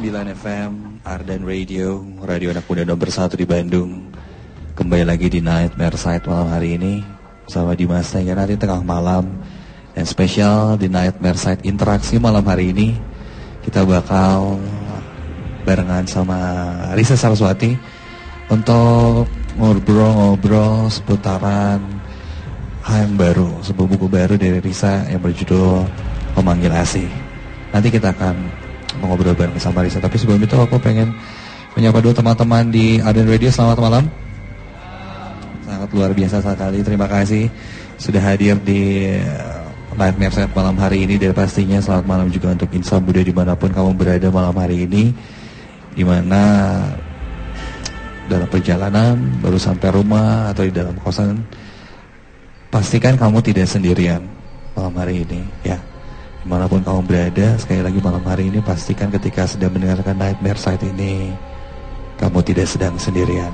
101,9 FM Ardan Radio, radio anak muda nomor 1 di Bandung. Kembali lagi di Nightmare Side malam hari ini bersama Dimas hingga nanti tengah malam. Dan spesial di Nightmare Side interaksi malam hari ini kita bakal barengan sama Risa Saraswati untuk ngobrol-ngobrol seputaran hal yang baru, sebuah buku baru dari Risa yang berjudul Memanggil Asih. Nanti kita akan mengobrol bareng sama Risa. Tapi sebelum itu aku pengen menyapa dulu teman-teman di Ardan Radio. Selamat malam. Sangat luar biasa sekali. Terima kasih sudah hadir di Nightmare Set malam hari ini. Dan pastinya selamat malam juga untuk insan muda dimanapun kamu berada malam hari ini. Dimana dalam perjalanan, baru sampai rumah atau di dalam kosan, pastikan kamu tidak sendirian malam hari ini ya. Dimanapun kamu berada, sekali lagi malam hari ini pastikan ketika sedang mendengarkan Nightmare Side ini, kamu tidak sedang sendirian.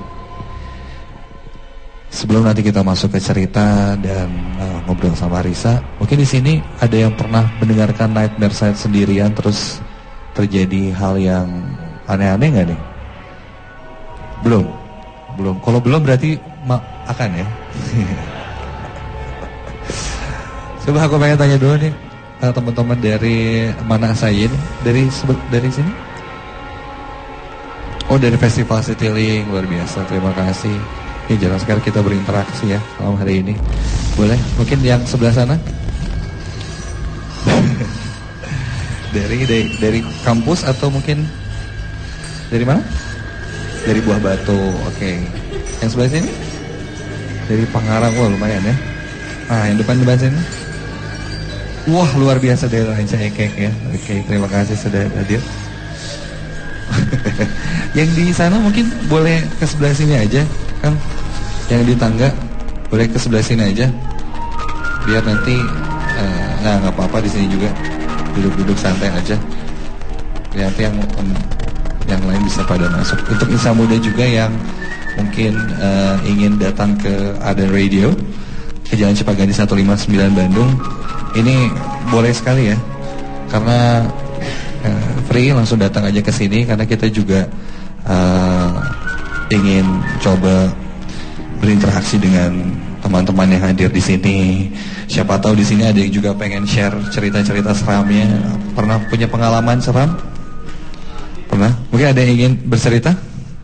Sebelum nanti kita masuk ke cerita dan ngobrol sama Risa, mungkin di sini ada yang pernah mendengarkan Nightmare Side sendirian terus terjadi hal yang aneh-aneh nggak nih? Belum. Kalau belum berarti akan ya. Coba aku pengen tanya dulu nih. Teman-teman dari mana saya ini? Dari sini? Oh, dari Festival Citylink, luar biasa. Terima kasih. Ini jarang sekali kita berinteraksi ya malam hari ini. Boleh? Mungkin yang sebelah sana? dari kampus atau mungkin dari mana? Dari Buah Batu. Oke. Yang sebelah sini? Dari Pangarang. Wah, lumayan ya. Nah, yang depan sini? Wah, luar biasa dari Ranca Ekek ya. Oke, terima kasih sudah hadir. Yang di sana mungkin boleh ke sebelah sini aja, Kang. Yang di tangga boleh ke sebelah sini aja. Biar nanti nggak apa-apa di sini juga. Duduk-duduk santai aja. Nanti yang lain bisa pada masuk. Untuk insan muda juga yang mungkin ingin datang ke Ardan Radio ke Jalan Cipaganti 159 Bandung. Ini boleh sekali ya, karena free, langsung datang aja ke sini karena kita juga ingin coba berinteraksi dengan teman-teman yang hadir di sini. Siapa tahu di sini ada yang juga pengen share cerita-cerita seramnya. Pernah punya pengalaman seram? Pernah? Mungkin ada yang ingin bercerita?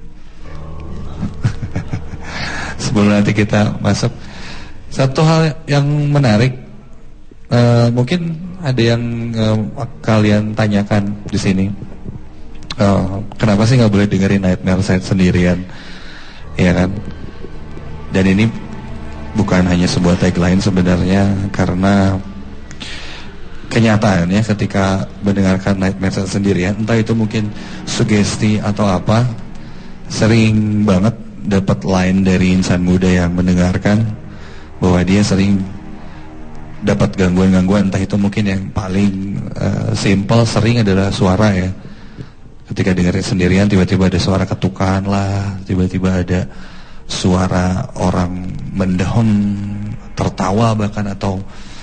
Sebelum nanti kita masuk, satu hal yang menarik. Mungkin ada yang kalian tanyakan di sini. Kenapa sih nggak boleh dengerin Nightmare Side sendirian? Ya kan? Dan ini bukan hanya sebuah tagline sebenarnya, karena kenyataannya ketika mendengarkan Nightmare Side sendirian, entah itu mungkin sugesti atau apa, sering banget dapat line dari insan muda yang mendengarkan bahwa dia sering dapat gangguan-gangguan, entah itu mungkin yang paling simple sering adalah suara ya. Ketika dengerin sendirian tiba-tiba ada suara ketukan lah, tiba-tiba ada suara orang mendahun, tertawa bahkan, atau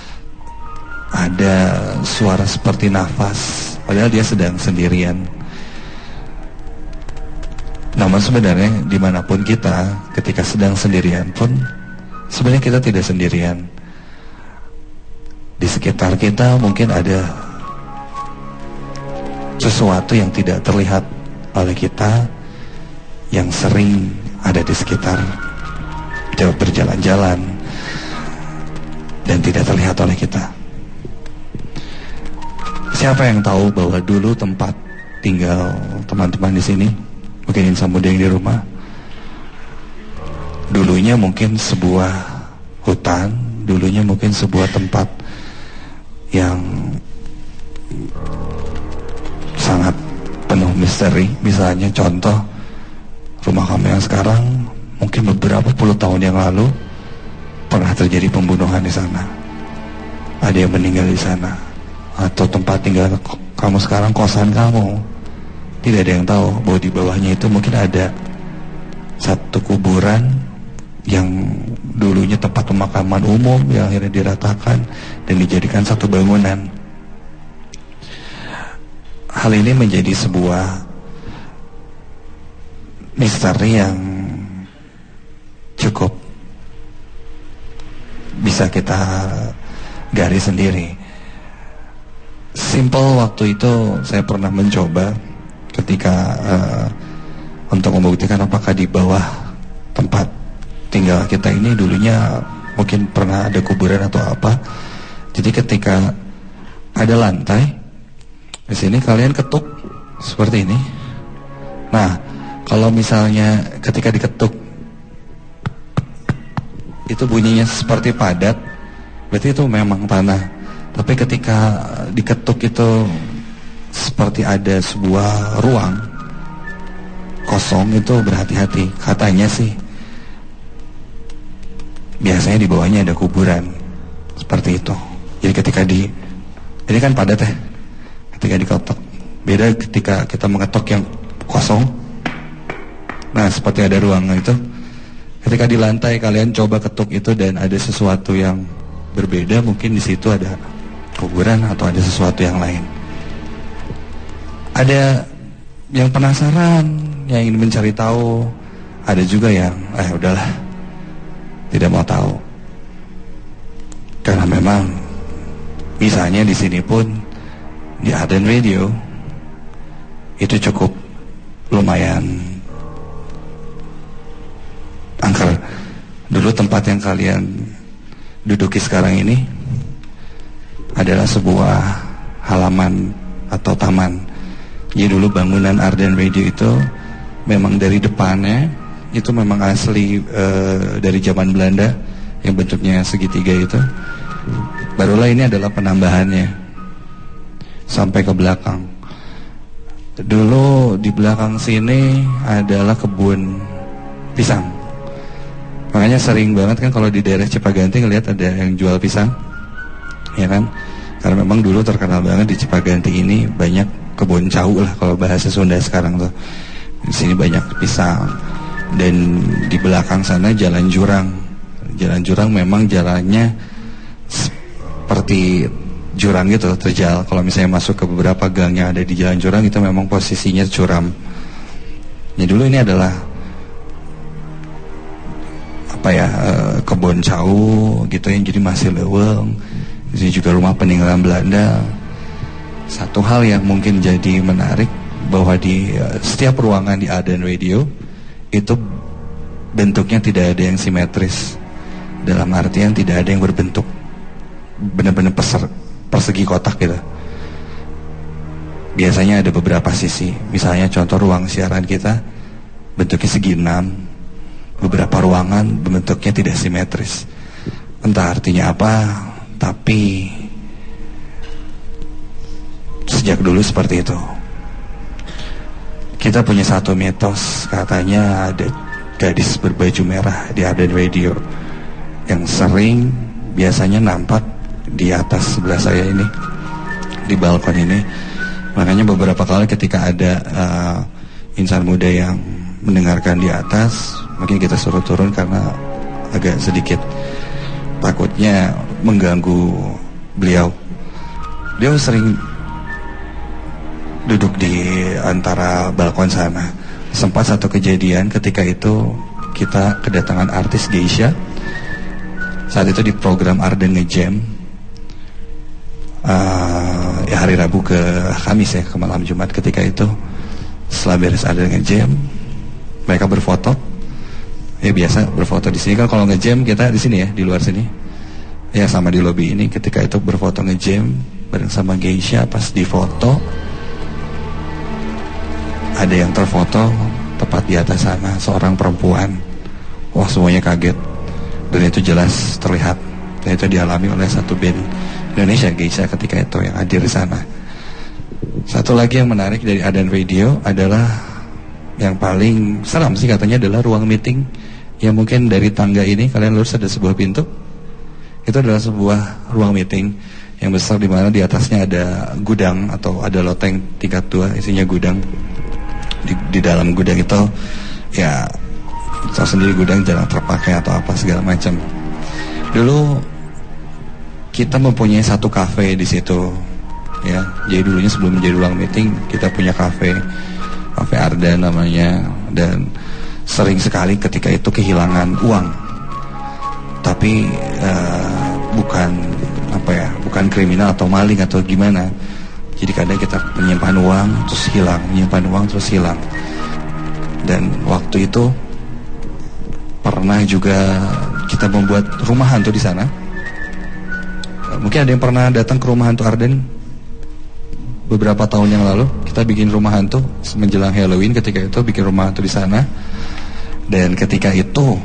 ada suara seperti nafas padahal dia sedang sendirian. Namun sebenarnya dimanapun kita ketika sedang sendirian pun sebenarnya kita tidak sendirian. Di sekitar kita mungkin ada sesuatu yang tidak terlihat oleh kita yang sering ada di sekitar, berjalan-jalan dan tidak terlihat oleh kita. Siapa yang tahu bahwa dulu tempat tinggal teman-teman di sini, mungkin insan muda yang di rumah, dulunya mungkin sebuah hutan, dulunya mungkin sebuah tempat yang sangat penuh misteri. Misalnya contoh, rumah kamu yang sekarang mungkin beberapa puluh tahun yang lalu pernah terjadi pembunuhan di sana. Ada yang meninggal di sana. Atau tempat tinggal kamu sekarang, kosan kamu, tidak ada yang tahu bahwa di bawahnya itu mungkin ada satu kuburan yang dulunya tempat pemakaman umum yang akhirnya diratakan dan dijadikan satu bangunan. Hal ini menjadi sebuah misteri yang cukup bisa kita garis sendiri. Simple, waktu itu saya pernah mencoba ketika untuk membuktikan apakah di bawah tempat tinggal kita ini dulunya mungkin pernah ada kuburan atau apa. Jadi ketika ada lantai di sini, kalian ketuk seperti ini. Nah, kalau misalnya ketika diketuk itu bunyinya seperti padat, berarti itu memang tanah. Tapi ketika diketuk itu seperti ada sebuah ruang kosong, itu berhati-hati. Katanya sih biasanya di bawahnya ada kuburan, seperti itu. Jadi ketika ini kan padat ya, ketika diketok. Beda ketika kita mengetok yang kosong. Nah, seperti ada ruang itu. Ketika di lantai kalian coba ketuk itu dan ada sesuatu yang berbeda, mungkin di situ ada kuburan atau ada sesuatu yang lain. Ada yang penasaran, yang ingin mencari tahu. Ada juga yang udahlah, tidak mau tahu. Karena memang misalnya di sini pun di Ardan Radio itu cukup lumayan angker. Dulu tempat yang kalian duduki sekarang ini adalah sebuah halaman atau taman. Jadi dulu bangunan Ardan Radio itu memang dari depannya itu memang asli dari zaman Belanda yang bentuknya segitiga itu. Barulah ini adalah penambahannya sampai ke belakang. Dulu di belakang sini adalah kebun pisang. Makanya sering banget kan kalau di daerah Cipaganti ngelihat ada yang jual pisang, ya kan? Karena memang dulu terkenal banget di Cipaganti ini banyak kebun cau lah kalau bahasa Sunda sekarang tuh. Di sini banyak pisang. Dan di belakang sana jalan jurang. Jalan jurang memang jalannya seperti jurang gitu, terjal. Kalau misalnya masuk ke beberapa gang yang ada di jalan jurang itu memang posisinya curam. Ya dulu ini adalah kebun cau gitu yang jadi masih leweng. Di sini juga rumah peninggalan Belanda. Satu hal yang mungkin jadi menarik bahwa di setiap ruangan di Ardan Radio itu bentuknya tidak ada yang simetris. Dalam artian tidak ada yang berbentuk benar-benar persegi kotak gitu. Biasanya ada beberapa sisi. Misalnya contoh ruang siaran kita bentuknya segi 6. Beberapa ruangan bentuknya tidak simetris. Entah artinya apa, tapi sejak dulu seperti itu. Kita punya satu mitos, katanya ada gadis berbaju merah di Ardan Radio yang sering biasanya nampak di atas sebelah saya ini, di balkon ini. Makanya beberapa kali ketika ada insan muda yang mendengarkan di atas, mungkin kita suruh turun karena agak sedikit takutnya mengganggu beliau. Beliau sering duduk di antara balkon sana. Sempat satu kejadian ketika itu kita kedatangan artis Geisha. Saat itu di program Ardan Ngejam, hari Rabu ke Kamis ya, ke malam Jumat. Ketika itu setelah beres Ardan Ngejam, mereka berfoto. Ya biasa berfoto di sini kan, kalau ngejam kita di sini ya, di luar sini. Ya sama di lobi ini. Ketika itu berfoto ngejam bareng sama Geisha, pas di foto ada yang terfoto tepat di atas sana, seorang perempuan. Wah, semuanya kaget. Dan itu jelas terlihat. Dan itu dialami oleh satu band Indonesia, Geisha, ketika itu yang hadir di sana. Satu lagi yang menarik dari Ardan Radio adalah yang paling seram sih katanya adalah ruang meeting. Yang mungkin dari tangga ini kalian lurus ada sebuah pintu. Itu adalah sebuah ruang meeting yang besar, di mana di atasnya ada gudang atau ada loteng tingkat 2 isinya gudang. Di dalam gudang itu ya tahu sendiri, gudang jarang terpakai atau apa segala macam. Dulu kita mempunyai satu kafe di situ ya. Jadi dulunya sebelum menjadi ruang meeting kita punya kafe. Cafe Ardan namanya, dan sering sekali ketika itu kehilangan uang. Tapi bukan kriminal atau maling atau gimana. Jadi kadang kita menyimpan uang terus hilang, menyimpan uang terus hilang. Dan waktu itu pernah juga kita membuat rumah hantu di sana. Mungkin ada yang pernah datang ke rumah hantu Ardan beberapa tahun yang lalu. Kita bikin rumah hantu menjelang Halloween, ketika itu bikin rumah hantu di sana. Dan ketika itu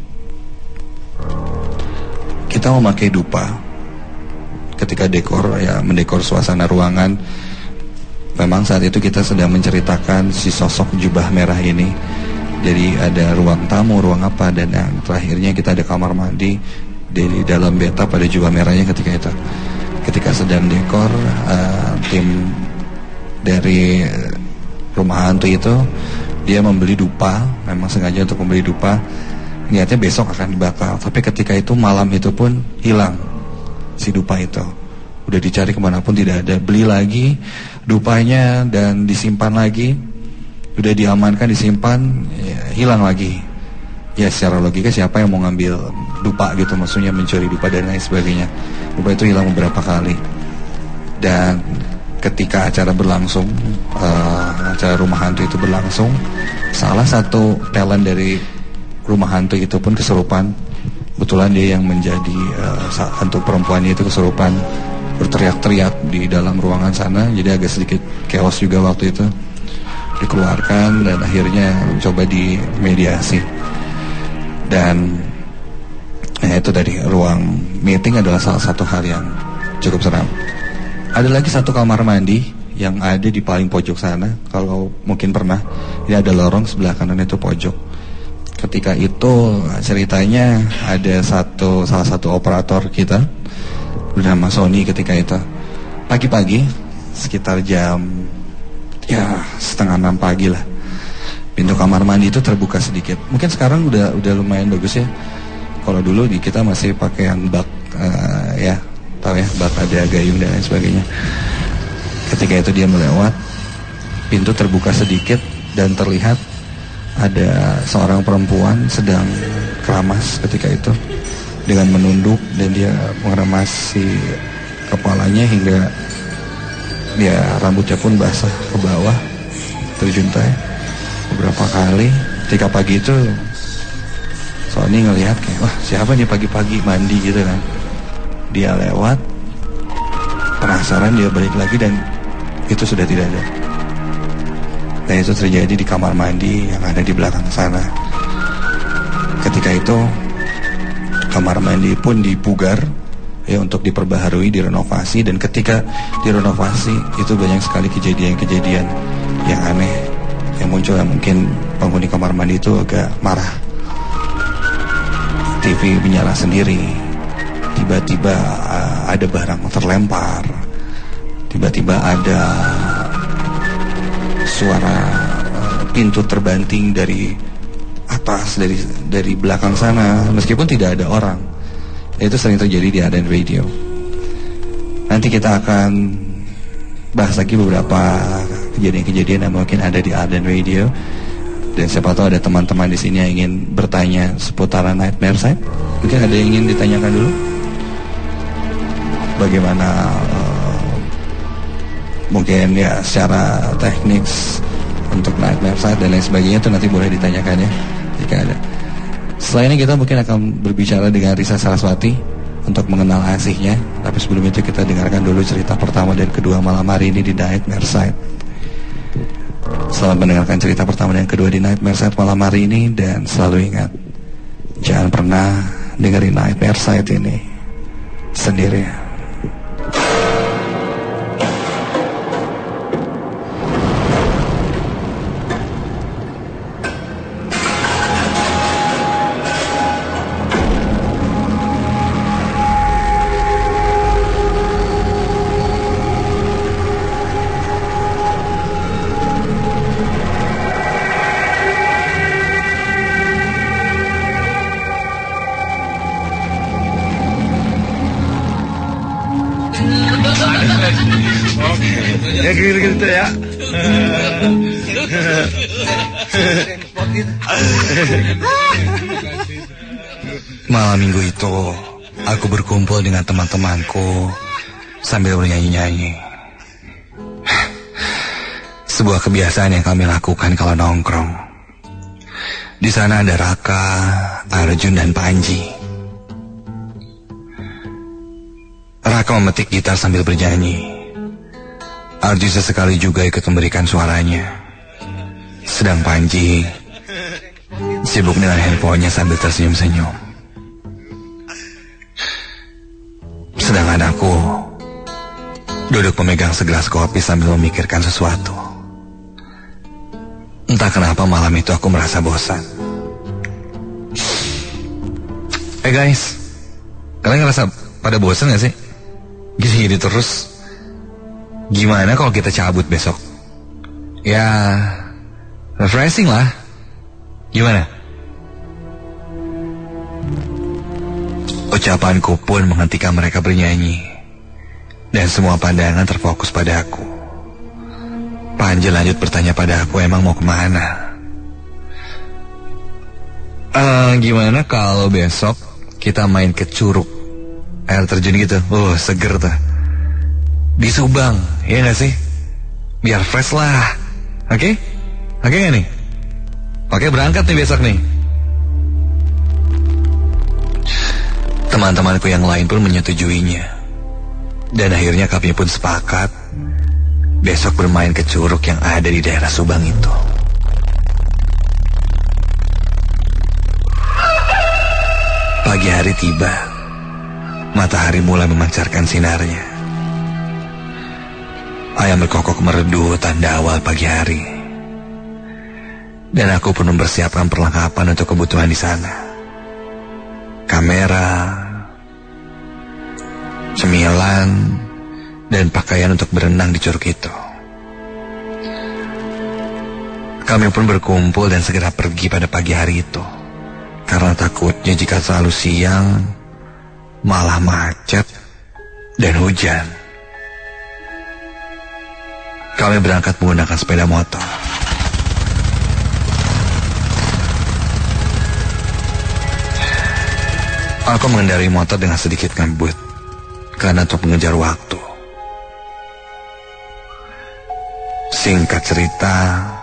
kita memakai dupa ketika mendekor suasana ruangan. Memang saat itu kita sedang menceritakan si sosok jubah merah ini. Jadi ada ruang tamu, ruang apa, dan yang terakhirnya kita ada kamar mandi. Di dalam beta pada jubah merahnya ketika itu. Ketika sedang dekor, tim dari rumah hantu itu dia membeli dupa, memang sengaja untuk membeli dupa. Niatnya besok akan dibakar. Tapi ketika itu malam itu pun hilang si dupa itu. Udah dicari kemanapun tidak ada. Beli lagi dupanya dan disimpan lagi. Udah diamankan, disimpan, ya, hilang lagi. Ya secara logika siapa yang mau ngambil dupa gitu, maksudnya mencuri dupa dan lain sebagainya. Dupa itu hilang beberapa kali. Dan ketika acara berlangsung, acara rumah hantu itu berlangsung, salah satu talent dari rumah hantu itu pun kesurupan. Kebetulan dia yang menjadi hantu perempuan itu kesurupan, berteriak-teriak di dalam ruangan sana. Jadi agak sedikit chaos juga waktu itu. Dikeluarkan dan akhirnya coba dimediasi. Dan itu dari ruang meeting adalah salah satu hal yang cukup seram. Ada lagi satu kamar mandi yang ada di paling pojok sana. Kalau mungkin pernah, ini ada lorong sebelah kanan itu pojok. Ketika itu ceritanya ada salah satu operator kita bernama Sony. Ketika itu pagi-pagi sekitar jam 5:30 pagi lah, pintu kamar mandi itu terbuka sedikit. Mungkin sekarang udah lumayan bagus ya. Kalau dulu kita masih pakai yang bak, tahu ya, bak ada gayung dan lain sebagainya. Ketika itu dia melewat, pintu terbuka sedikit dan terlihat ada seorang perempuan sedang keramas ketika itu dengan menunduk, dan dia mengeremasi kepalanya hingga dia rambutnya pun basah ke bawah, terjuntai beberapa kali. Ketika pagi itu Sony ngelihat kayak, wah siapa nih pagi-pagi mandi gitu kan. Dia lewat, penasaran, dia balik lagi dan itu sudah tidak ada. Dan itu terjadi di kamar mandi yang ada di belakang sana. Ketika itu kamar mandi pun dipugar ya, untuk diperbaharui, direnovasi. Dan ketika direnovasi itu banyak sekali kejadian-kejadian yang aneh yang muncul, yang mungkin penghuni kamar mandi itu agak marah. TV menyala sendiri, tiba-tiba ada barang terlempar, tiba-tiba ada suara pintu terbanting dari atas, dari belakang sana, meskipun tidak ada orang. Itu sering terjadi di Ardan Radio. Nanti kita akan bahas lagi beberapa kejadian-kejadian yang mungkin ada di Ardan Radio. Dan siapa tahu ada teman-teman di sini yang ingin bertanya seputaran Nightmare Side. Mungkin ada yang ingin ditanyakan dulu. Bagaimana mungkin ya secara teknik untuk Nightmare Side dan lain sebagainya, itu nanti boleh ditanyakan ya jika ada. Setelah ini kita mungkin akan berbicara dengan Risa Saraswati untuk mengenal asihnya. Tapi sebelum itu kita dengarkan dulu cerita pertama dan kedua malam hari ini di Nightmare Side. Selamat mendengarkan cerita pertama dan kedua di Nightmare Side malam hari ini. Dan selalu ingat, jangan pernah dengerin Nightmare Side ini sendirian. Ya gitu ya. Malam minggu itu, aku berkumpul dengan teman-temanku sambil bernyanyi-nyanyi. Sebuah kebiasaan yang kami lakukan kalau nongkrong. Di sana ada Raka, Arjun, dan Panji. Raka memetik gitar sambil bernyanyi. Arjun sesekali juga ikut memberikan suaranya. Sedang Panji sibuk dengan handphonenya sambil tersenyum-senyum. Sedangkan aku duduk memegang segelas kopi sambil memikirkan sesuatu. Entah kenapa malam itu aku merasa bosan. Guys, kalian ngerasa pada bosan gak sih? Gini-gini terus. Gimana kalau kita cabut besok? Ya, refreshing lah. Gimana? Ucapanku pun menghentikan mereka bernyanyi. Dan semua pandangan terfokus pada aku. Panji lanjut bertanya pada aku, emang mau kemana? Gimana kalau besok kita main ke Curug, air terjun gitu? Seger tuh. Di Subang, ya gak sih? Biar fresh lah. Oke? Oke gak nih? Oke, berangkat nih besok nih. Teman-temanku yang lain pun menyetujuinya. Dan akhirnya kami pun sepakat besok bermain ke Curug yang ada di daerah Subang itu. Pagi hari tiba. Matahari mulai memancarkan sinarnya. Ayam berkokok merdu tanda awal pagi hari. Dan aku pun mempersiapkan perlengkapan untuk kebutuhan di sana. Kamera, cemilan, dan pakaian untuk berenang di curug itu. Kami pun berkumpul dan segera pergi pada pagi hari itu. Karena takutnya jika terlalu siang, malah macet dan hujan. Kami berangkat menggunakan sepeda motor. Aku mengendarai motor dengan sedikit ngebut karena untuk mengejar waktu. Singkat cerita,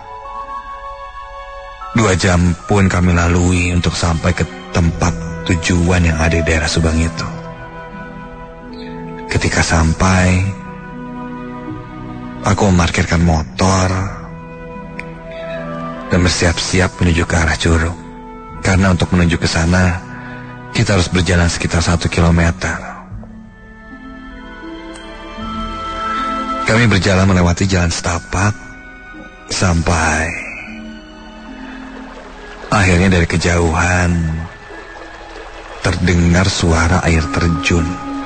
2 jam pun kami lalui untuk sampai ke tempat tujuan yang ada di daerah Subang itu. Ketika sampai, aku memarkirkan motor dan bersiap-siap menuju ke arah curug. Karena untuk menuju ke sana, kita harus berjalan sekitar 1 kilometer. Kami berjalan melewati jalan setapak sampai akhirnya dari kejauhan terdengar suara air terjun.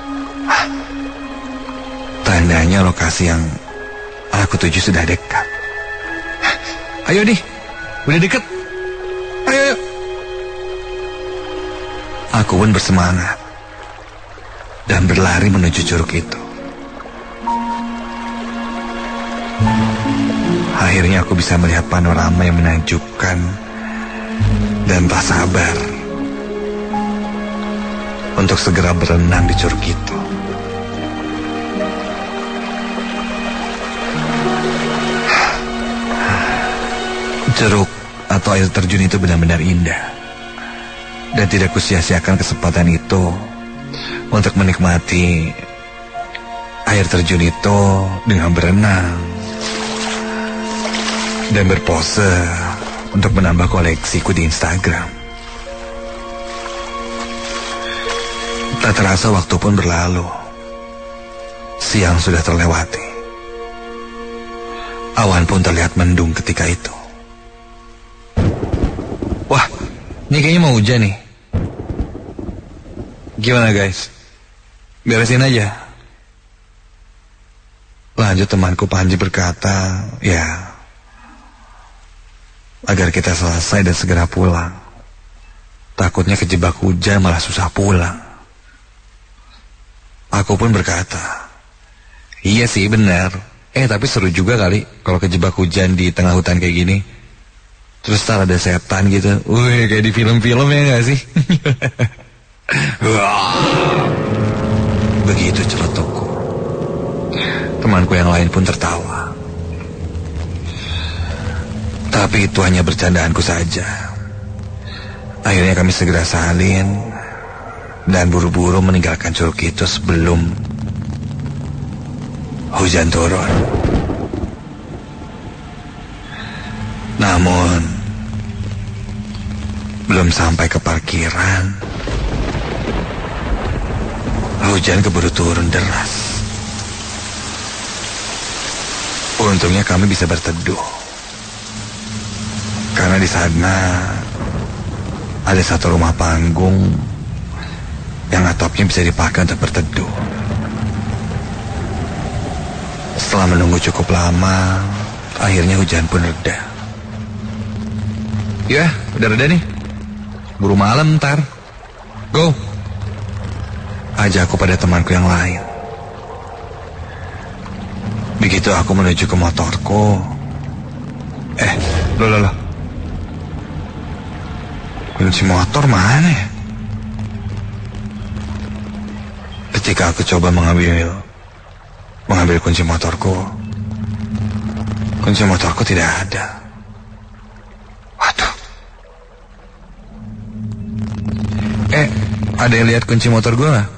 Tandanya lokasi yang aku tuju sudah dekat. Ayo nih, udah deket. Ayo. Aku pun bersemangat dan berlari menuju curug itu. Akhirnya aku bisa melihat panorama yang menakjubkan dan tak sabar untuk segera berenang di curug itu. Curug atau air terjun itu benar-benar indah. Dan tidak kusia-siakan kesempatan itu untuk menikmati air terjun itu dengan berenang dan berpose untuk menambah koleksiku di Instagram. Tak terasa waktu pun berlalu. Siang sudah terlewati. Awan pun terlihat mendung ketika itu. Wah, ini kayaknya mau hujan nih. Gimana guys? Beresin aja. Lanjut temanku Panji berkata, ya, agar kita selesai dan segera pulang. Takutnya kejebak hujan malah susah pulang. Aku pun berkata, iya sih benar, Tapi seru juga kali kalau kejebak hujan di tengah hutan kayak gini. Terus ntar ada setan gitu. Wih, kayak di film-film ya gak sih? Begitu celetukku. Temanku yang lain pun tertawa. Tapi itu hanya bercandaanku saja. Akhirnya kami segera salin dan buru-buru meninggalkan curug itu sebelum hujan turun. Namun belum sampai ke parkiran, hujan keburu turun deras. Untungnya kami bisa berteduh, karena di sana ada satu rumah panggung yang atapnya bisa dipakai untuk berteduh. Setelah menunggu cukup lama, akhirnya hujan pun reda. Ya, udah reda nih. Buru malam ntar. Go! Ajakku pada temanku yang lain. Begitu aku menuju ke motorku. Loh. Kunci motor mana ya? Ketika aku coba mengambil kunci motorku tidak ada. Waduh. Ada yang lihat kunci motor gue gak?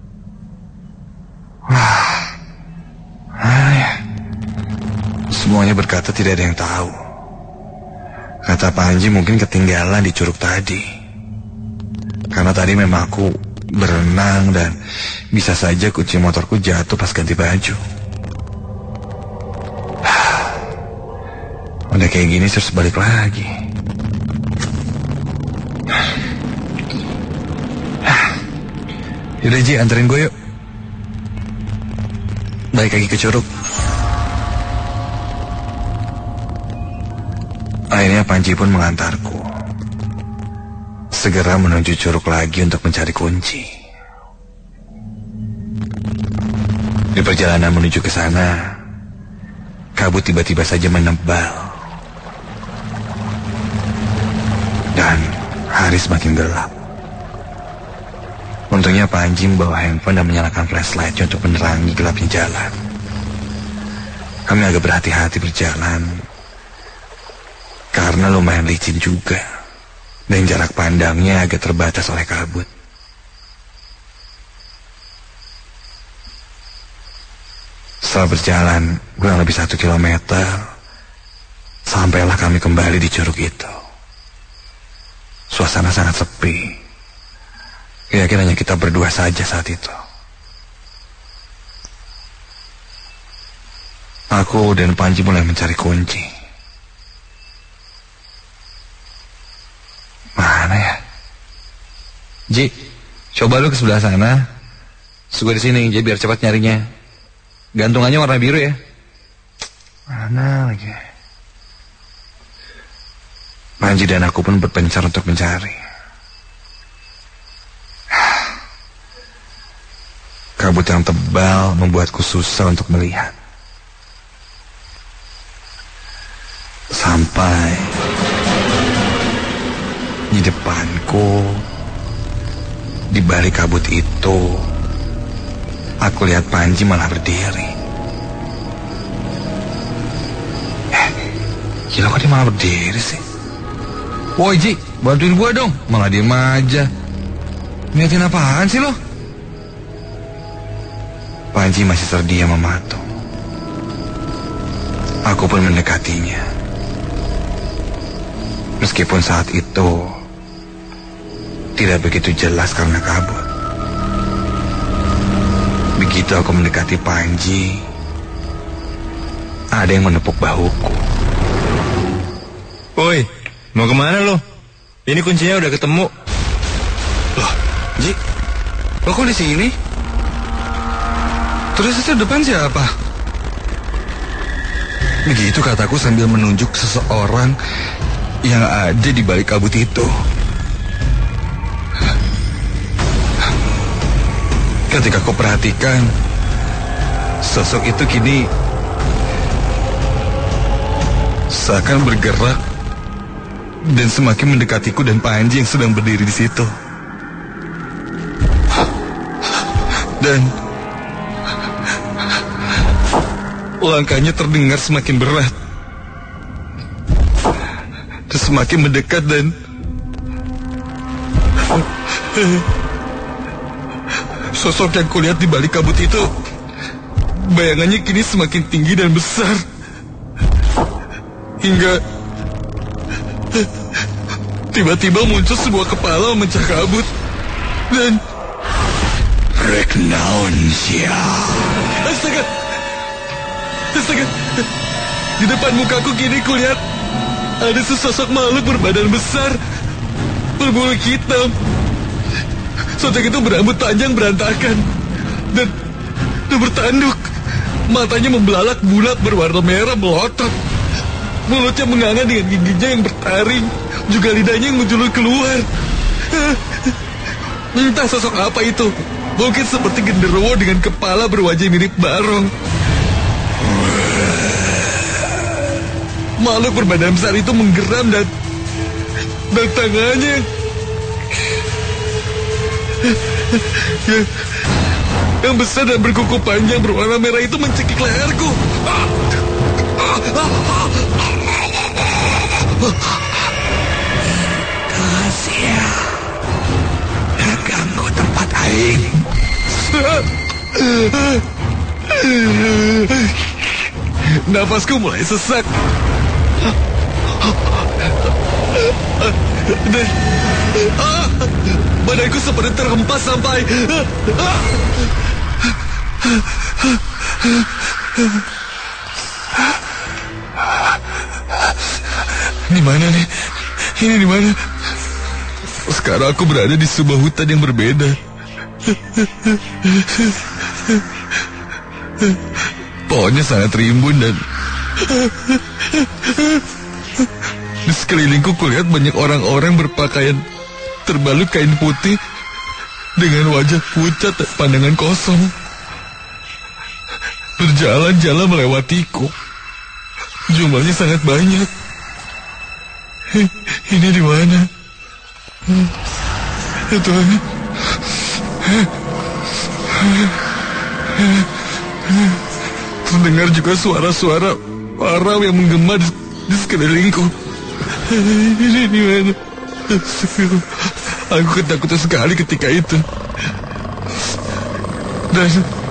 Semuanya berkata tidak ada yang tahu. Kata Panji mungkin ketinggalan di curug tadi. Karena tadi memang aku berenang dan bisa saja kunci motorku jatuh pas ganti baju. Udah kayak gini terus balik lagi. Yaudah Ji, anterin gue yuk. Balik lagi ke curug. Akhirnya Panji pun mengantarku. Segera menuju curug lagi untuk mencari kunci. Di perjalanan menuju ke sana, kabut tiba-tiba saja menebal. Dan hari semakin gelap. Untungnya Panji membawa handphone dan menyalakan flashlight untuk menerangi gelapnya jalan. Kami agak berhati-hati berjalan, karena lumayan licin juga, dan jarak pandangnya agak terbatas oleh kabut. Setelah berjalan kurang lebih 1 kilometer, sampailah kami kembali di curug itu. Suasana sangat sepi. Kira-kira hanya kita berdua saja saat itu. Aku dan Panji mulai mencari kunci. Mana ya? Ji, coba lu ke sebelah sana. Gue di sini, jadi biar cepat nyarinya. Gantungannya warna biru ya. Mana lagi? Panji dan aku pun berpencar untuk mencari. Kabut yang tebal membuatku susah untuk melihat. Sampai di depanku, di balik kabut itu, aku lihat Panji malah berdiri. Gila, kok dia malah berdiri sih? Woi Ji, bantuin gue dong. Malah diem aja. Ngeliatin apaan sih lo? Panji masih terdiam mematung. Aku pun mendekatinya. Meskipun saat itu tidak begitu jelas karena kabut. Begitu aku mendekati Panji, ada yang menepuk bahuku. Woi, mau kemana lo? Ini kuncinya udah ketemu. Loh, Ji, lo kok di sini? Terus itu depan siapa? Begitu kataku sambil menunjuk seseorang yang ada di balik kabut itu. Ketika aku perhatikan, sosok itu kini seakan bergerak dan semakin mendekatiku dan Panji yang sedang berdiri di situ. Dan langkahnya terdengar semakin berat dan semakin mendekat, dan sosok yang kulihat di balik kabut itu, bayangannya kini semakin tinggi dan besar. Hingga tiba-tiba muncul sebuah kepala memecah kabut. Dan Reknaunsia. Astaga. Di depan mukaku kini kulihat ada sesosok makhluk berbadan besar, berbulu hitam. Sosok itu berambut panjang berantakan dan bertanduk. Matanya membelalak bulat berwarna merah melotot. Mulutnya menganga dengan giginya yang bertaring, juga lidahnya yang menjulur keluar. Entah sosok apa itu. Mungkin seperti genderuwo dengan kepala berwajah mirip barong. Makhluk berbadan besar itu menggeram dan tangannya yang besar dan berkuku panjang berwarna merah itu mencekik leherku. Kasia, terganggu tempat aing. Nafasku mulai sesak. Dan badanku seperti terhempas sampai Di mana nih? Ini di mana? Sekarang aku berada di sebuah hutan yang berbeda. Pohonnya sangat rimbun dan di sekelilingku kulihat banyak orang-orang berpakaian terbalut kain putih dengan wajah pucat dan pandangan kosong. Berjalan-jalan melewatiku. Jumlahnya sangat banyak. Ini di mana? Tuhan. Terdengar juga suara-suara parau yang menggema di sekelilingku. Ini di mana? Aku ketakutan sekali ketika itu. Dan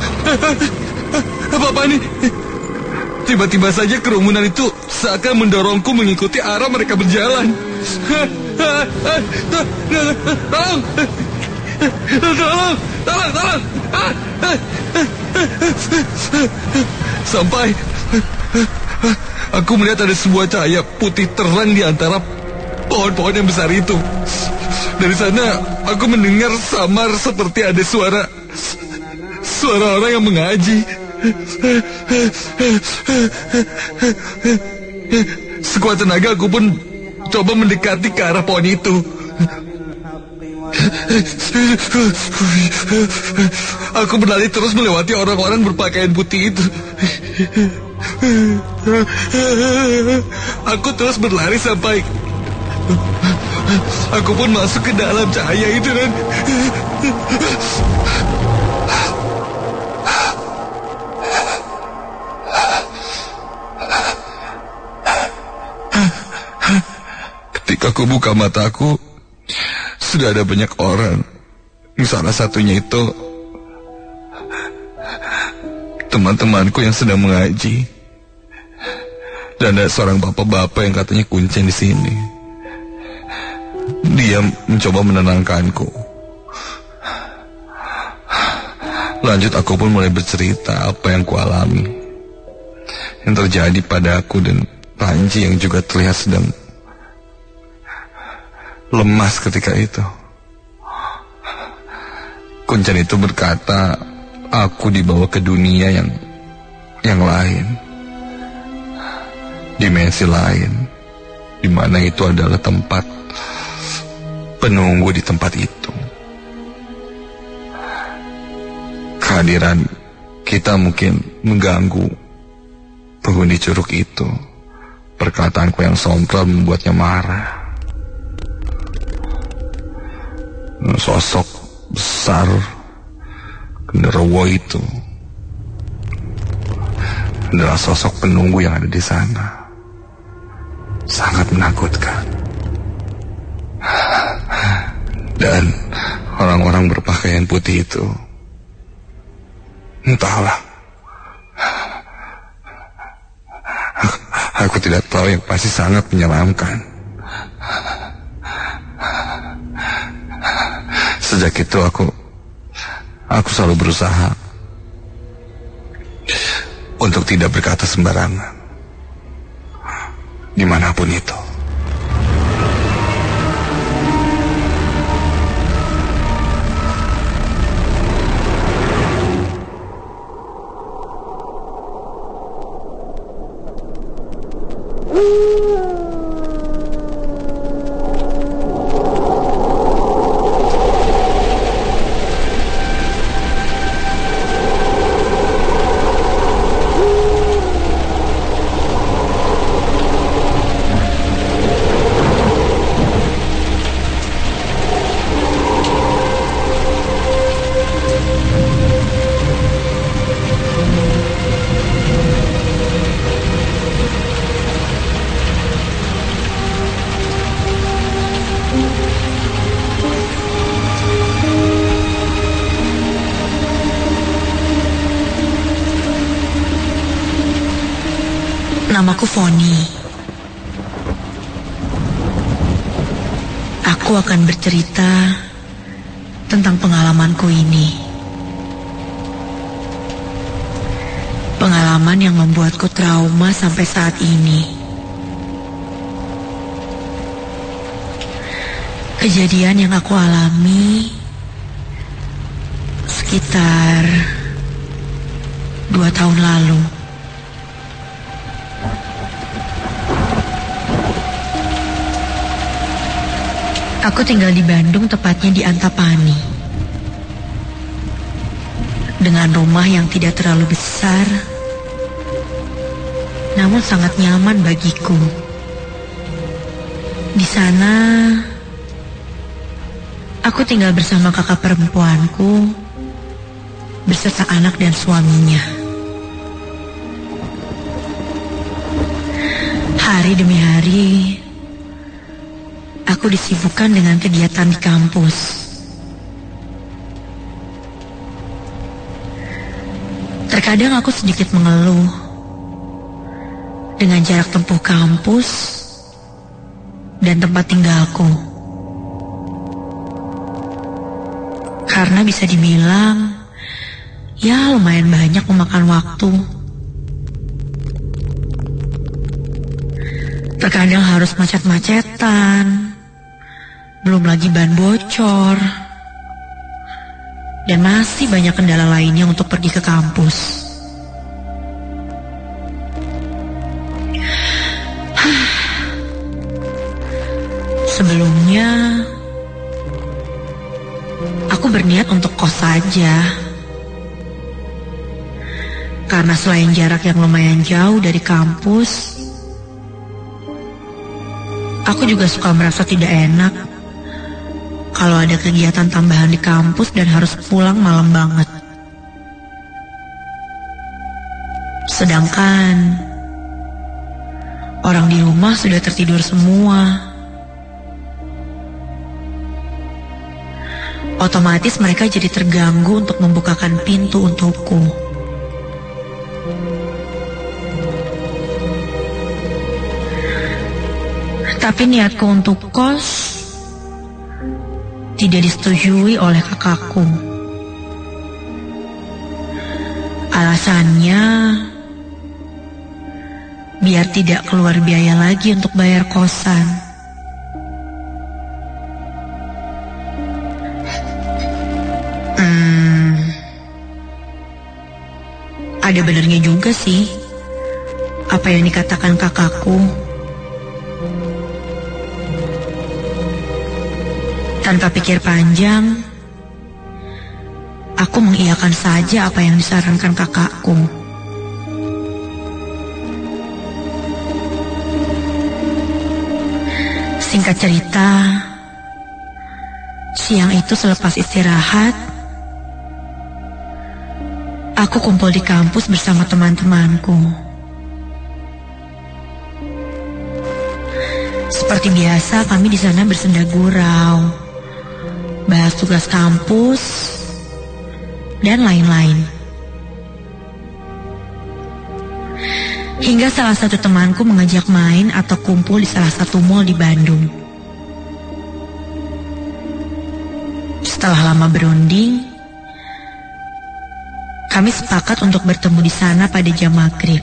apa nih? Tiba-tiba saja kerumunan itu seakan mendorongku mengikuti arah mereka berjalan. Tolong. Sampai aku melihat ada sebuah cahaya putih terang di antara pohon-pohon yang besar itu. Dari sana aku mendengar samar seperti ada suara orang yang mengaji. Sekuat tenaga aku pun coba mendekati ke arah pohon itu. Aku berlari terus melewati orang-orang berpakaian putih itu. Aku terus berlari sampai aku pun masuk ke dalam cahaya itu dan ketika aku buka mataku, sudah ada banyak orang. Salah satunya itu teman-temanku yang sedang mengaji. Dan ada seorang bapak-bapak yang katanya kuncen di sini. Dia mencoba menenangkanku. Lanjut aku pun mulai bercerita apa yang kualami, yang terjadi pada aku dan Panji yang juga terlihat sedang lemas ketika itu. Kuncen itu berkata, aku dibawa ke dunia yang lain, dimensi lain, di mana itu adalah tempat penunggu di tempat itu. Kehadiran kita mungkin mengganggu penghuni curug itu, perkataanku yang sompral membuatnya marah. Sosok besar genderuwo itu adalah sosok penunggu yang ada di sana. Sangat menakutkan. Dan orang-orang berpakaian putih itu, entahlah, aku tidak tahu, yang pasti sangat menyeramkan. Sejak itu aku selalu berusaha untuk tidak berkata sembarangan, dimanapun itu. Namaku Foni. Aku akan bercerita tentang pengalamanku ini. Pengalaman yang membuatku trauma sampai saat ini. Kejadian yang aku alami sekitar 2 tahun lalu. Aku tinggal di Bandung, tepatnya di Antapani. Dengan rumah yang tidak terlalu besar, namun sangat nyaman bagiku. Di sana, aku tinggal bersama kakak perempuanku, beserta anak dan suaminya. Hari demi hari, aku disibukkan dengan kegiatan di kampus. Terkadang aku sedikit mengeluh dengan jarak tempuh kampus dan tempat tinggalku. Karena bisa dibilang, ya lumayan banyak memakan waktu. Terkadang harus macet-macetan, belum lagi ban bocor, dan masih banyak kendala lainnya untuk pergi ke kampus. Sebelumnya, aku berniat untuk kos saja. Karena selain jarak yang lumayan jauh dari kampus, aku juga suka merasa tidak enak kalau ada kegiatan tambahan di kampus dan harus pulang malam banget. Sedangkan orang di rumah sudah tertidur semua. Otomatis mereka jadi terganggu untuk membukakan pintu untukku. Tapi niatku untuk kos tidak disetujui oleh kakakku. Alasannya, biar tidak keluar biaya lagi untuk bayar kosan. Ada benarnya juga sih apa yang dikatakan kakakku. Tanpa pikir panjang, aku mengiyakan saja apa yang disarankan kakakku. Singkat cerita, siang itu selepas istirahat, aku kumpul di kampus bersama teman-temanku. Seperti biasa, kami di sana bersenda gurau, bahas tugas kampus, dan lain-lain. Hingga salah satu temanku mengajak main atau kumpul di salah satu mall di Bandung. Setelah lama berunding, kami sepakat untuk bertemu di sana pada jam maghrib.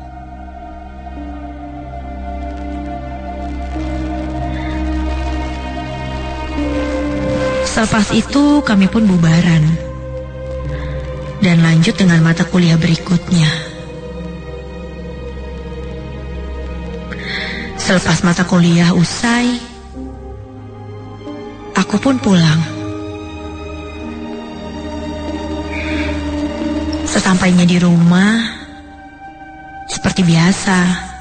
Selepas itu kami pun bubaran dan lanjut dengan mata kuliah berikutnya. Selepas mata kuliah usai, aku pun pulang. Sesampainya di rumah, seperti biasa,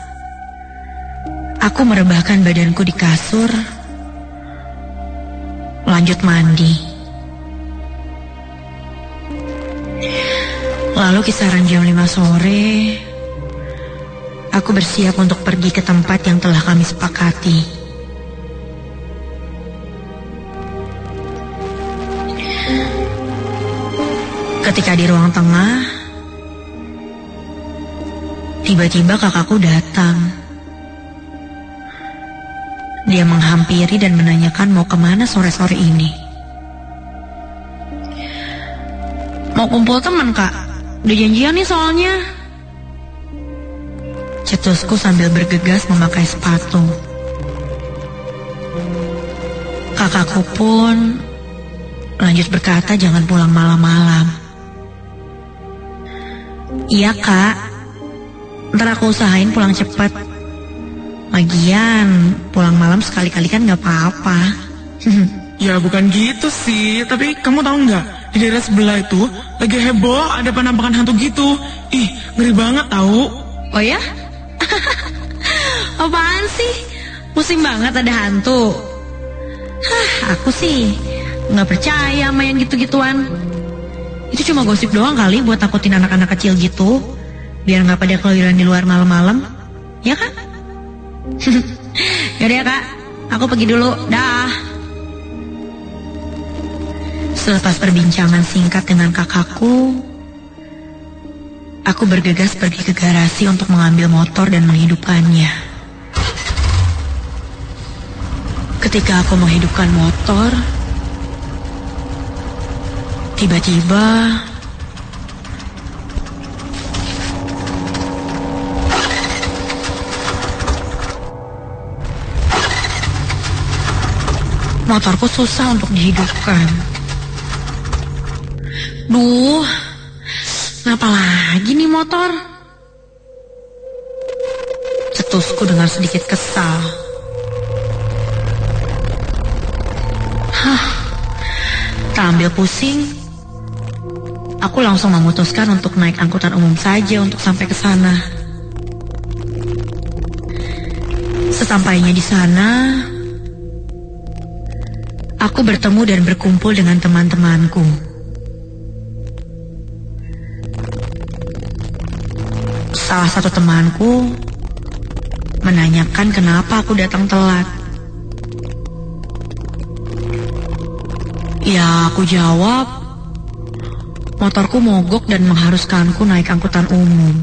aku merebahkan badanku di kasur, lanjut mandi. Lalu kisaran jam 5 sore, aku bersiap untuk pergi ke tempat yang telah kami sepakati. Ketika di ruang tengah, tiba-tiba kakakku datang. Dia menghampiri dan menanyakan mau kemana sore-sore ini. Mau kumpul teman, Kak. Udah janjian nih soalnya. Cetusku sambil bergegas memakai sepatu. Kakakku pun lanjut berkata jangan pulang malam-malam. Iya, Kak. Ntar aku usahain pulang cepat. Lagian pulang malam sekali-kali kan gak apa-apa. Ya bukan gitu sih, tapi kamu tahu nggak di daerah sebelah itu lagi heboh ada penampakan hantu gitu. Ih, ngeri banget tahu. Oh ya? Apaan sih? Pusing banget ada hantu. Aku sih nggak percaya sama yang gitu-gituan. Itu cuma gosip doang kali buat takutin anak-anak kecil gitu, biar nggak pada keluyuran di luar malam-malam, ya kan? Yaudah ya, Kak, aku pergi dulu, dah. Selepas perbincangan singkat dengan kakakku, aku bergegas pergi ke garasi untuk mengambil motor dan menghidupkannya. Ketika aku menghidupkan motor, tiba-tiba motorku susah untuk dihidupkan. Duh, kenapa lagi nih motor? Cetusku dengan sedikit kesal. Tak ambil pusing, aku langsung memutuskan untuk naik angkutan umum saja untuk sampai ke sana. Sesampainya di sana, aku bertemu dan berkumpul dengan teman-temanku. Salah satu temanku menanyakan kenapa aku datang telat. Ya, aku jawab, motorku mogok dan mengharuskanku naik angkutan umum.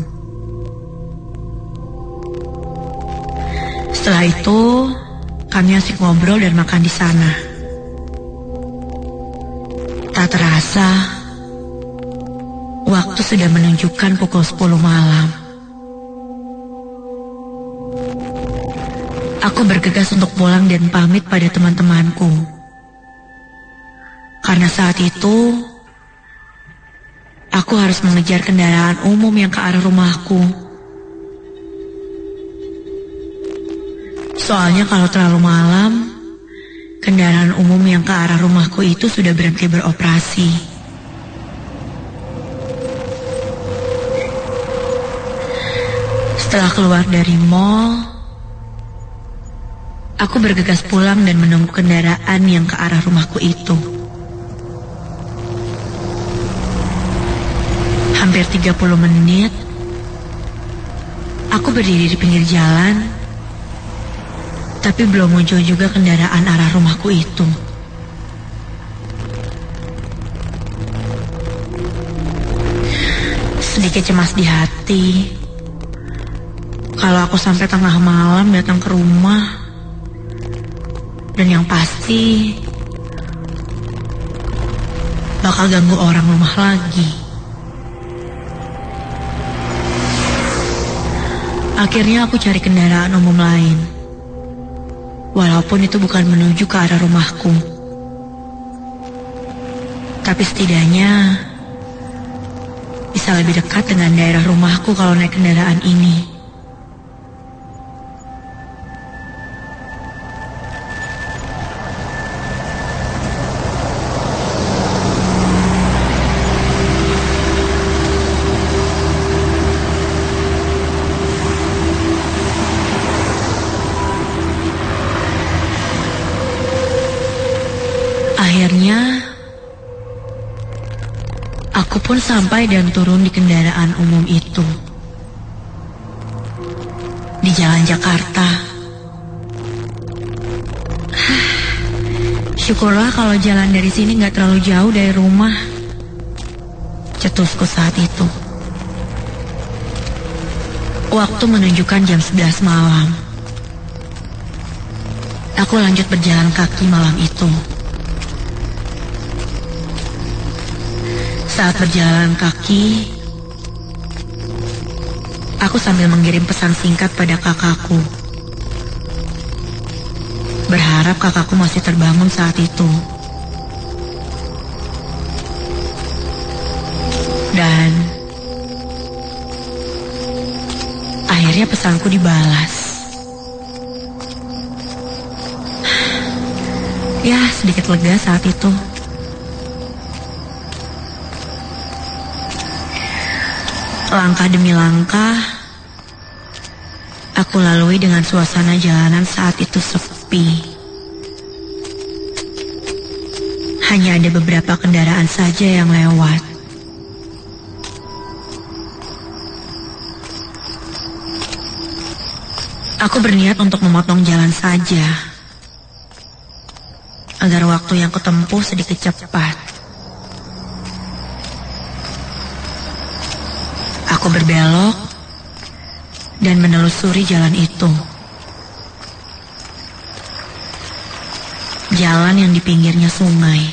Setelah itu, kami asik ngobrol dan makan di sana. Tak terasa, waktu sudah menunjukkan pukul 10 malam. Aku bergegas untuk pulang dan pamit pada teman-temanku. Karena saat itu, aku harus mengejar kendaraan umum yang ke arah rumahku. Soalnya kalau terlalu malam, kendaraan umum yang ke arah rumahku itu sudah berhenti beroperasi. Setelah keluar dari mall, Aku bergegas pulang dan menunggu kendaraan yang ke arah rumahku itu. Hampir 30 menit, aku berdiri di pinggir jalan, tapi belum muncul juga kendaraan arah rumahku itu. Sedikit cemas di hati. Kalau aku sampai tengah malam datang ke rumah, dan yang pasti bakal ganggu orang rumah lagi. Akhirnya aku cari kendaraan umum lain, walaupun itu bukan menuju ke arah rumahku. Tapi setidaknya bisa lebih dekat dengan daerah rumahku kalau naik kendaraan ini. Akhirnya, aku pun sampai dan turun di kendaraan umum itu. Di jalan Jakarta. Syukurlah kalau jalan dari sini gak terlalu jauh dari rumah. Cetusku saat itu. Waktu menunjukkan jam 11 malam. Aku lanjut berjalan kaki malam itu. Saat berjalan kaki, aku sambil mengirim pesan singkat pada kakakku. Berharap kakakku masih terbangun saat itu. Dan akhirnya pesanku dibalas. Ya, sedikit lega saat itu. Langkah demi langkah, aku lalui dengan suasana jalanan saat itu sepi. Hanya ada beberapa kendaraan saja yang lewat. Aku berniat untuk memotong jalan saja, agar waktu yang kutempuh sedikit cepat. Aku berbelok dan menelusuri jalan itu. Jalan yang di pinggirnya sungai.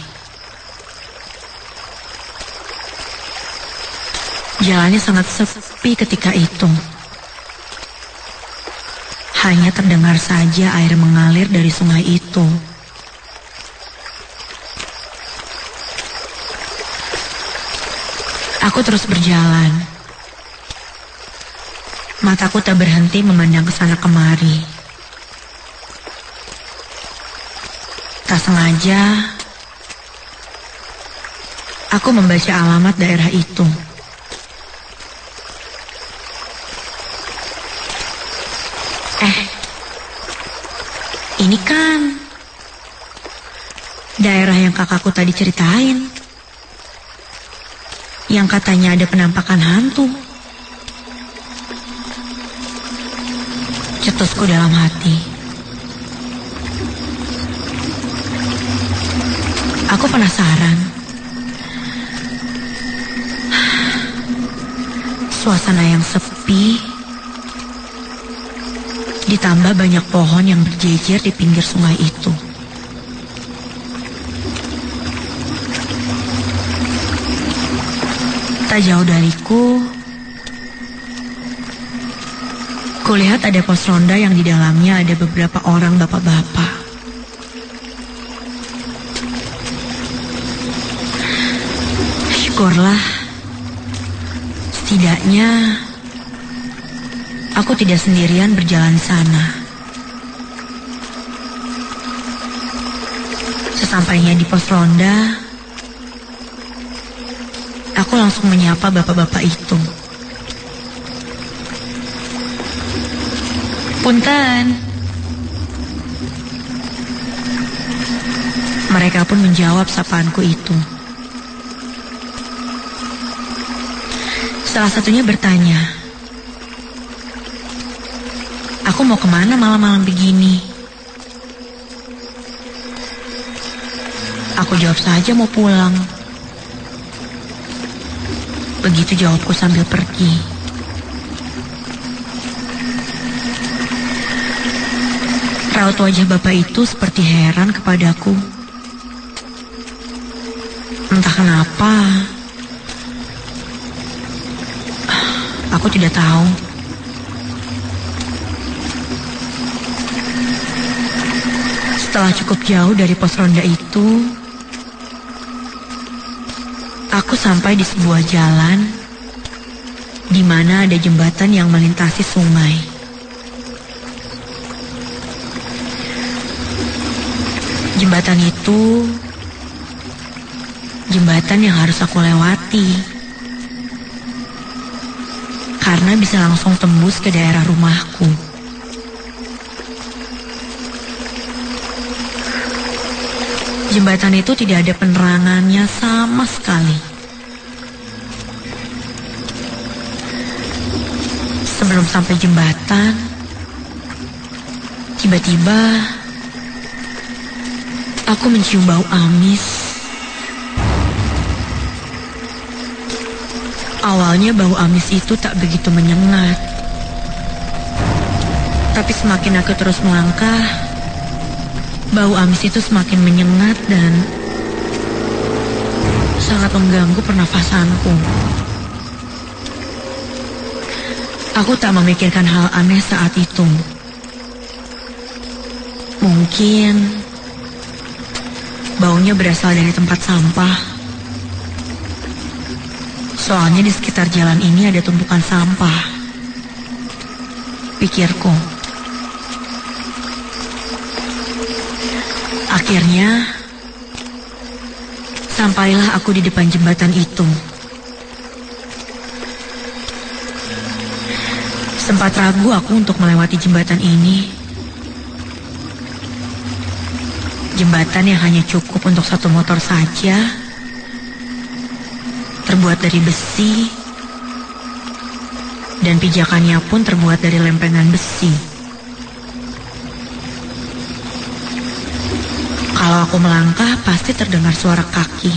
Jalannya sangat sepi ketika itu. Hanya terdengar saja air mengalir dari sungai itu. Aku terus berjalan. Mataku tak berhenti memandang ke sana kemari. Tak sengaja, aku membaca alamat daerah itu. Ini kan daerah yang kakakku tadi ceritain. Yang katanya ada penampakan hantu. Cetusku dalam hati. Aku penasaran. Suasana yang sepi, ditambah banyak pohon yang berjejer di pinggir sungai itu. Tak jauh dariku, kulihat ada pos ronda yang di dalamnya ada beberapa orang bapak-bapak. Syukurlah, setidaknya aku tidak sendirian berjalan sana. Sesampainya di pos ronda, aku langsung menyapa bapak-bapak itu. "Punten, Mereka pun menjawab sapaanku itu. Salah satunya bertanya, "Aku mau kemana malam-malam begini?" Aku jawab saja mau pulang. Begitu jawabku sambil pergi. Raut wajah bapak itu seperti heran kepadaku. Entah kenapa, aku tidak tahu. Setelah cukup jauh dari pos ronda itu, aku sampai di sebuah jalan di mana ada jembatan yang melintasi sungai. Jembatan itu jembatan yang harus aku lewati karena bisa langsung tembus ke daerah rumahku. Jembatan itu tidak ada penerangannya sama sekali. Sebelum sampai jembatan, tiba-tiba aku mencium bau amis. Awalnya bau amis itu tak begitu menyengat. Tapi semakin aku terus melangkah, bau amis itu semakin menyengat dan sangat mengganggu pernafasanku. Aku tak memikirkan hal aneh saat itu. Mungkin baunya berasal dari tempat sampah. Soalnya di sekitar jalan ini ada tumpukan sampah, pikirku. Akhirnya, sampailah aku di depan jembatan itu. Sempat ragu aku untuk melewati jembatan ini. Jembatan yang hanya cukup untuk satu motor saja, terbuat dari besi, dan pijakannya pun terbuat dari lempengan besi. Kalau aku melangkah, pasti terdengar suara kaki.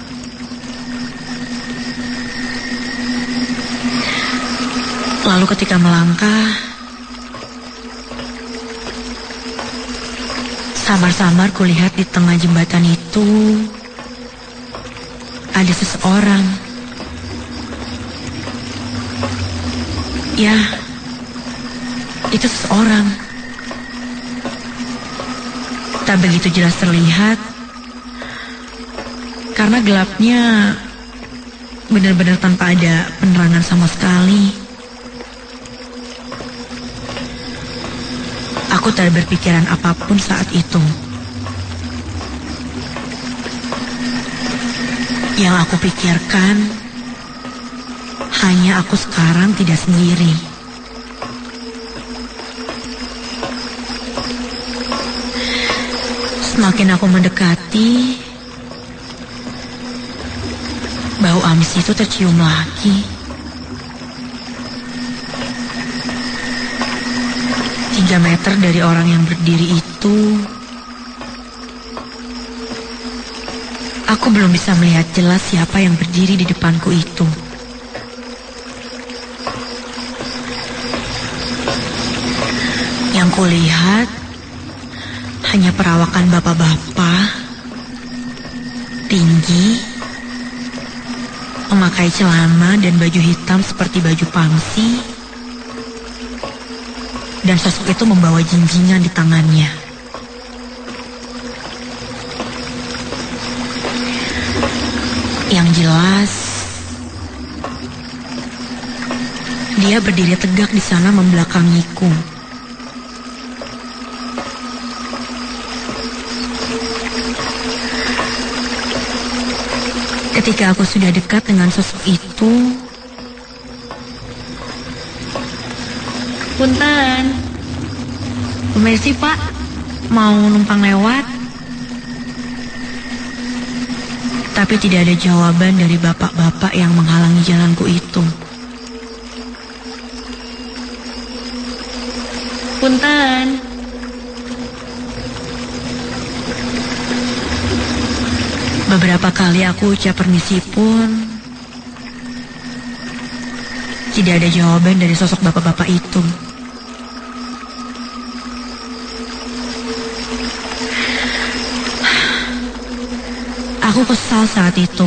Lalu ketika melangkah, samar-samar kulihat di tengah jembatan itu ada seseorang. Ya, itu seseorang. Tak begitu jelas terlihat karena gelapnya benar-benar tanpa ada penerangan sama sekali. Aku tak berpikiran apapun saat itu. Yang aku pikirkan hanya aku sekarang tidak sendiri. Semakin aku mendekati, bau amis itu tercium lagi. 3 meter dari orang yang berdiri itu, aku belum bisa melihat jelas siapa yang berdiri di depanku itu. Yang kulihat hanya perawakan bapak-bapak, tinggi, memakai celana dan baju hitam seperti baju pangsi, dan sosok itu membawa jinjingan di tangannya. Yang jelas, dia berdiri tegak di sana membelakangiku. Ketika aku sudah dekat dengan sosok itu, punten, permisi Pak, mau numpang lewat? Tapi tidak ada jawaban dari bapak-bapak yang menghalangi jalanku itu. Punten. Beberapa kali aku ucap permisi pun tidak ada jawaban dari sosok bapak-bapak itu. Aku kesal saat itu.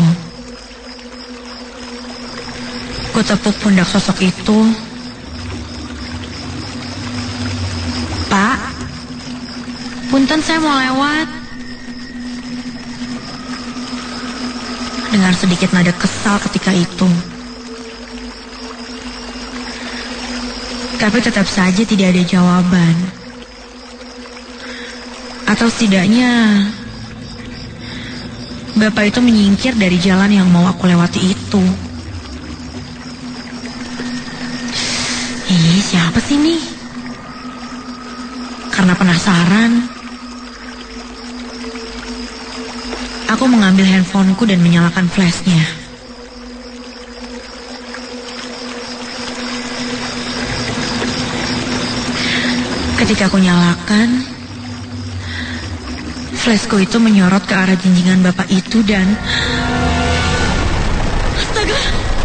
Ku tepuk pundak sosok itu. Pak, punten saya mau lewat. Dengan sedikit nada kesal ketika itu. Tapi tetap saja tidak ada jawaban. Atau setidaknya bapak itu menyingkir dari jalan yang mau aku lewati itu. Siapa sih nih? Karena penasaran, aku mengambil handphoneku dan menyalakan flashnya. Ketika aku nyalakan, flashku itu menyorot ke arah jinjingan bapak itu dan... Astaga!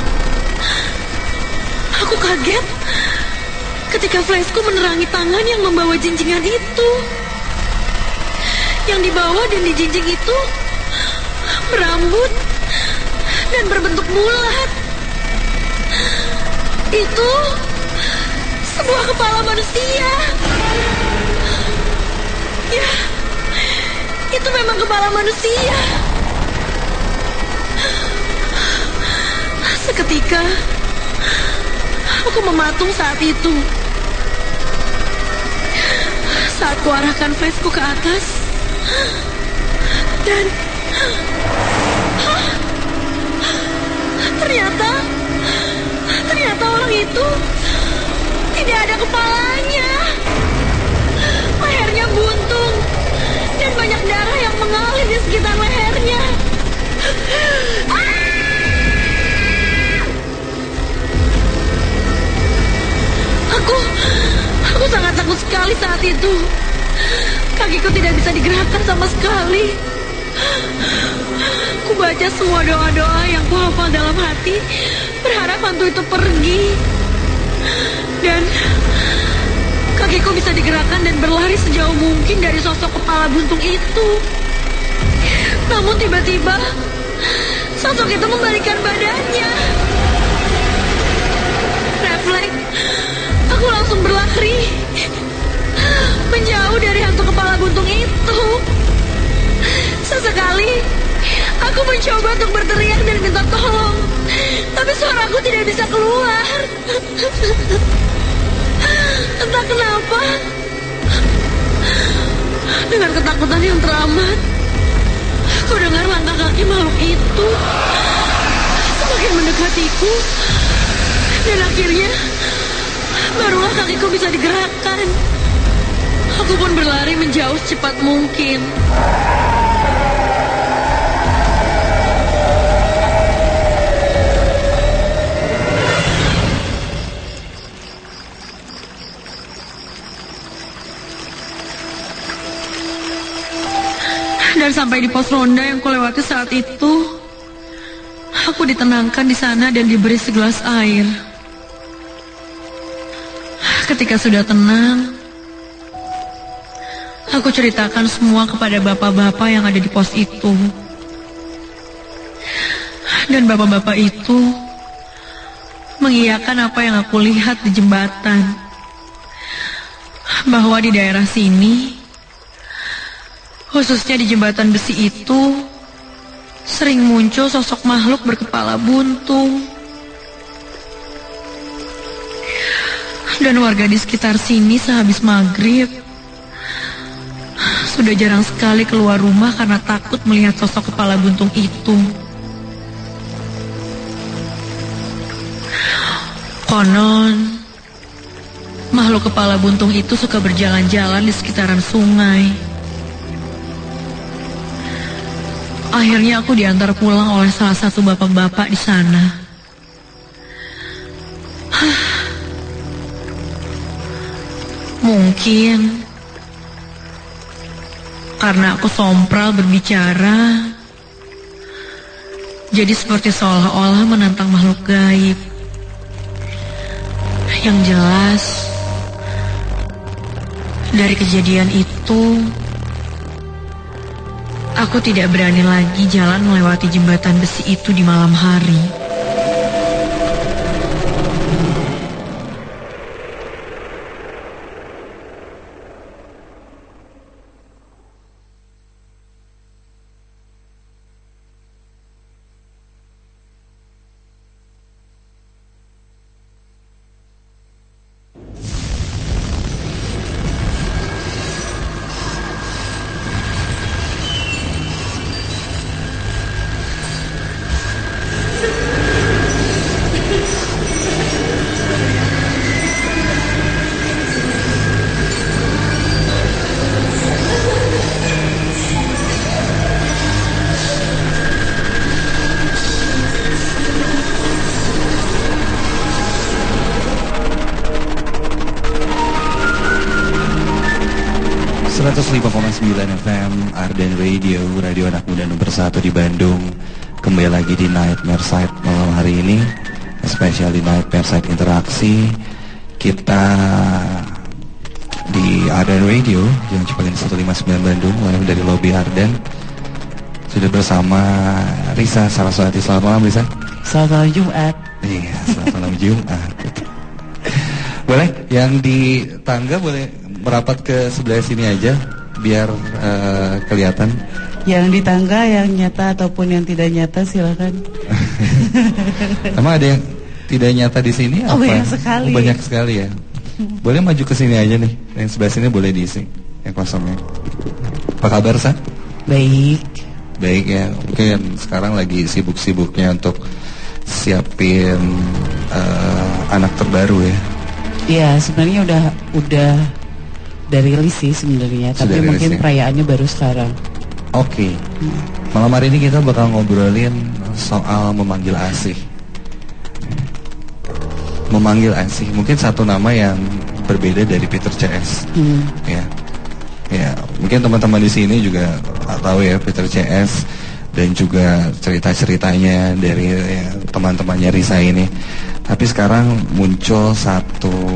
Aku kaget ketika flashku menerangi tangan yang membawa jinjingan itu. Yang dibawa dan dijinjing itu berambut dan berbentuk bulat. Itu sebuah kepala manusia. Ya, itu memang kepala manusia. Seketika aku mematung saat itu. Saat kuarahkan flashku ke atas dan ternyata orang itu tidak ada kepalanya. Lehernya buntung dan banyak darah yang mengalir di sekitar lehernya. Aku sangat takut sekali saat itu. Kakiku tidak bisa digerakkan sama sekali. Ku baca semua doa-doa yang ku hafal dalam hati, berharap hantu itu pergi. Dan kakiku bisa digerakkan dan berlari sejauh mungkin dari sosok kepala buntung itu. Namun tiba-tiba sosok itu membalikkan badannya. Refleks, aku langsung berlari menjauh dari hantu kepala buntung itu. Sesekali aku mencoba untuk berteriak dan minta tolong, tapi suaraku tidak bisa keluar. Entah kenapa, dengan ketakutan yang teramat, aku dengar langkah kaki makhluk itu semakin mendekatiku. Dan akhirnya barulah kakiku bisa digerakkan. Aku pun berlari menjauh secepat mungkin. Dan sampai di pos ronda yang kulewati saat itu, aku ditenangkan di sana dan diberi segelas air. Ketika sudah tenang, aku ceritakan semua kepada bapak-bapak yang ada di pos itu. Dan bapak-bapak itu mengiyakan apa yang aku lihat di jembatan. Bahwa di daerah sini, khususnya di jembatan besi itu, sering muncul sosok makhluk berkepala buntung. Dan warga di sekitar sini sehabis maghrib sudah jarang sekali keluar rumah karena takut melihat sosok kepala buntung itu. Konon, makhluk kepala buntung itu suka berjalan-jalan di sekitaran sungai. Akhirnya aku diantar pulang oleh salah satu bapak-bapak di sana. Mungkin karena aku sompral berbicara, jadi seperti seolah-olah menantang makhluk gaib. Yang jelas, dari kejadian itu, aku tidak berani lagi jalan melewati jembatan besi itu di malam hari. FM Arden Radio, radio anak muda nomor 1 di Bandung. Kembali lagi di Nightmare Side malam hari ini, spesial di Nightmare Side Interaksi. Kita di Arden Radio yang Cipagan 159 Bandung, live dari lobi Arden. Sudah bersama Risa Saraswati. Selamat malam Risa. Selamat malam Jumat. Iya, selamat malam Jumat. Boleh yang di tangga boleh merapat ke sebelah sini aja biar kelihatan. Yang di tangga yang nyata ataupun yang tidak nyata silakan. Emang ada yang tidak nyata di sini? Oh, banyak sekali. Oh, banyak sekali ya. Boleh maju ke sini aja nih. Yang sebelah sini boleh diisi yang kosongnya. Apa kabar Sa? Baik. Baik ya. Mungkin sekarang lagi sibuk-sibuknya untuk siapin anak terbaru ya. Iya, sebenarnya udah dari rilis sih sebenarnya, tapi mungkin perayaannya baru sekarang. Oke. Malam hari ini kita bakal ngobrolin soal memanggil asih. Memanggil asih, mungkin satu nama yang berbeda dari Peter CS. Ya. Ya, mungkin teman-teman di sini juga tahu ya Peter CS dan juga cerita-ceritanya dari ya, teman-temannya Risa ini. Tapi sekarang muncul satu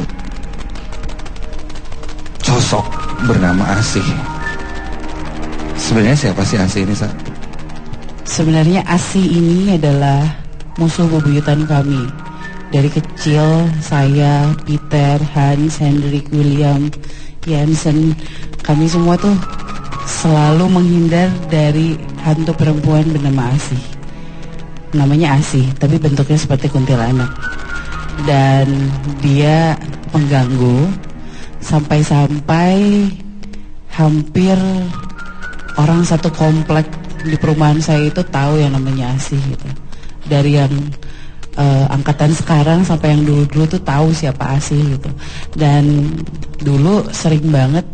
sosok bernama Asih. Sebenarnya siapa sih Asih ini, Sa? Sebenarnya Asih ini adalah musuh bebuyutan kami. Dari kecil saya, Peter, Hans, Hendrik, William, Jensen, kami semua tuh selalu menghindar dari hantu perempuan bernama Asih. Namanya Asih, tapi bentuknya seperti kuntilanak. Dan dia pengganggu. Sampai-sampai hampir orang satu komplek di perumahan saya itu tahu yang namanya Asih gitu. Dari yang angkatan sekarang sampai yang dulu-dulu tuh tahu siapa Asih gitu. Dan dulu sering banget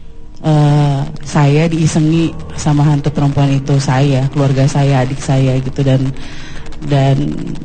saya diisengi sama hantu perempuan itu, saya, keluarga saya, adik saya gitu, dan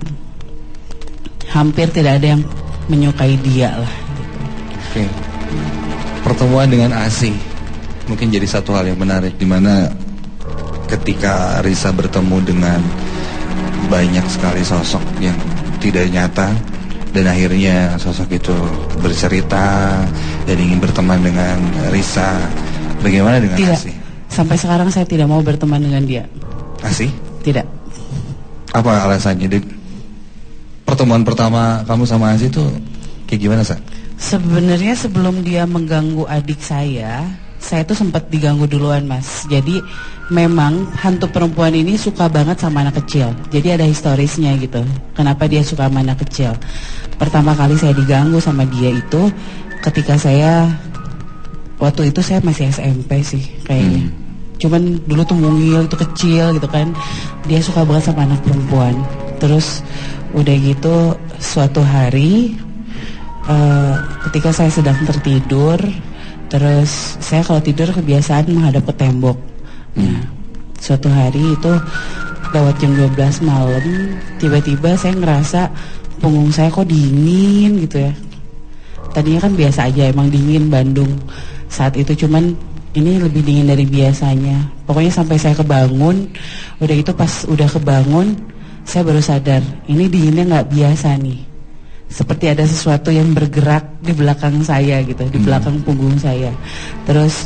hampir tidak ada yang menyukai dia lah gitu. Oke. Pertemuan dengan Asih mungkin jadi satu hal yang menarik, dimana ketika Risa bertemu dengan banyak sekali sosok yang tidak nyata, dan akhirnya sosok itu bercerita dan ingin berteman dengan Risa. Bagaimana dengan tidak. Asih? Sampai sekarang saya tidak mau berteman dengan dia. Asih? Tidak. Apa alasannya? Pertemuan pertama kamu sama Asih itu kayak gimana, Sa? Sebenarnya sebelum dia mengganggu adik saya tuh sempat diganggu duluan, Mas. Jadi memang hantu perempuan ini suka banget sama anak kecil. Jadi ada historisnya gitu. Kenapa dia suka sama anak kecil? Pertama kali saya diganggu sama dia itu ketika waktu itu saya masih SMP sih kayaknya. Cuman dulu tuh mungil, itu kecil gitu kan. Dia suka banget sama anak perempuan. Terus udah gitu suatu hari ketika saya sedang tertidur, terus saya kalau tidur kebiasaan menghadap ke tembok. Nah, Suatu hari itu lewat jam 12 malam, tiba-tiba saya ngerasa punggung saya kok dingin gitu ya. Tadinya kan biasa aja, emang dingin Bandung saat itu, cuman ini lebih dingin dari biasanya. Pokoknya sampai saya kebangun, udah itu pas udah kebangun, saya baru sadar, ini dinginnya nggak biasa nih. Seperti ada sesuatu yang bergerak di belakang saya gitu, di belakang punggung saya. Terus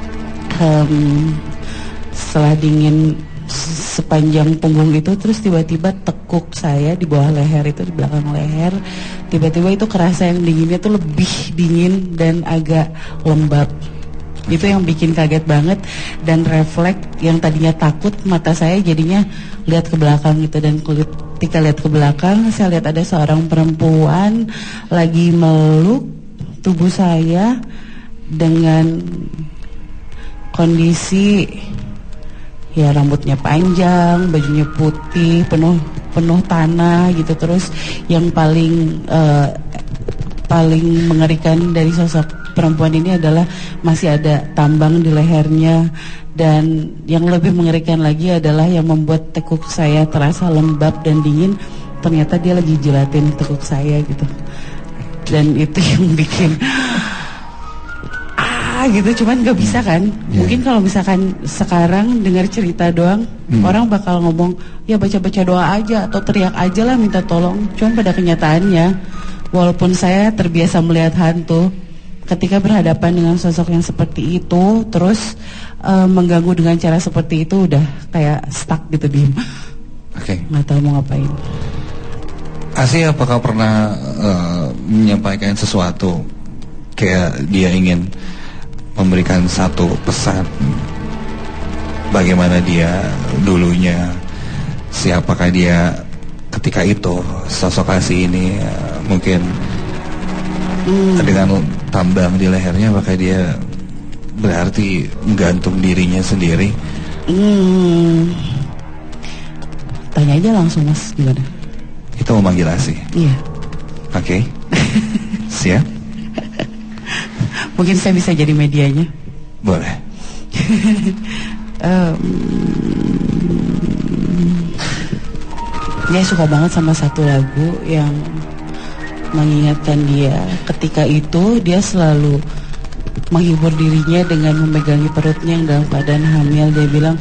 setelah dingin sepanjang punggung itu, terus tiba-tiba tekuk saya di bawah leher itu, di belakang leher, tiba-tiba itu kerasa yang dinginnya tuh lebih dingin dan agak lembab. Itu yang bikin kaget banget, dan refleks yang tadinya takut, mata saya jadinya lihat ke belakang gitu. Dan ketika lihat ke belakang, saya lihat ada seorang perempuan lagi meluk tubuh saya dengan kondisi ya rambutnya panjang, bajunya putih, penuh tanah gitu. Terus yang paling mengerikan dari sosok perempuan ini adalah masih ada tambang di lehernya. Dan yang lebih mengerikan lagi adalah yang membuat tekuk saya terasa lembab dan dingin, ternyata dia lagi jilatin tekuk saya gitu. Dan itu yang bikin gitu, cuman gak bisa kan. Mungkin kalau misalkan sekarang dengar cerita doang, orang bakal ngomong ya baca-baca doa aja atau teriak aja lah minta tolong. Cuman pada kenyataannya, walaupun saya terbiasa melihat hantu, ketika berhadapan dengan sosok yang seperti itu, terus mengganggu dengan cara seperti itu, udah kayak stuck gitu, diem. Nggak tahu mau ngapain. Asih, apakah pernah menyampaikan sesuatu kayak dia ingin memberikan satu pesan, bagaimana dia dulunya, siapakah dia ketika itu, sosok Asih ini mungkin dengan tambang di lehernya, apakah dia berarti menggantung dirinya sendiri? Tanya aja langsung Mas, gimana? Kita mau manggil Asih? Iya. Oke. Siap? Mungkin saya bisa jadi medianya. Boleh. Dia suka banget sama satu lagu yang mengingatkan dia. Ketika itu dia selalu menghibur dirinya dengan memegangi perutnya yang dalam keadaan hamil. Dia bilang,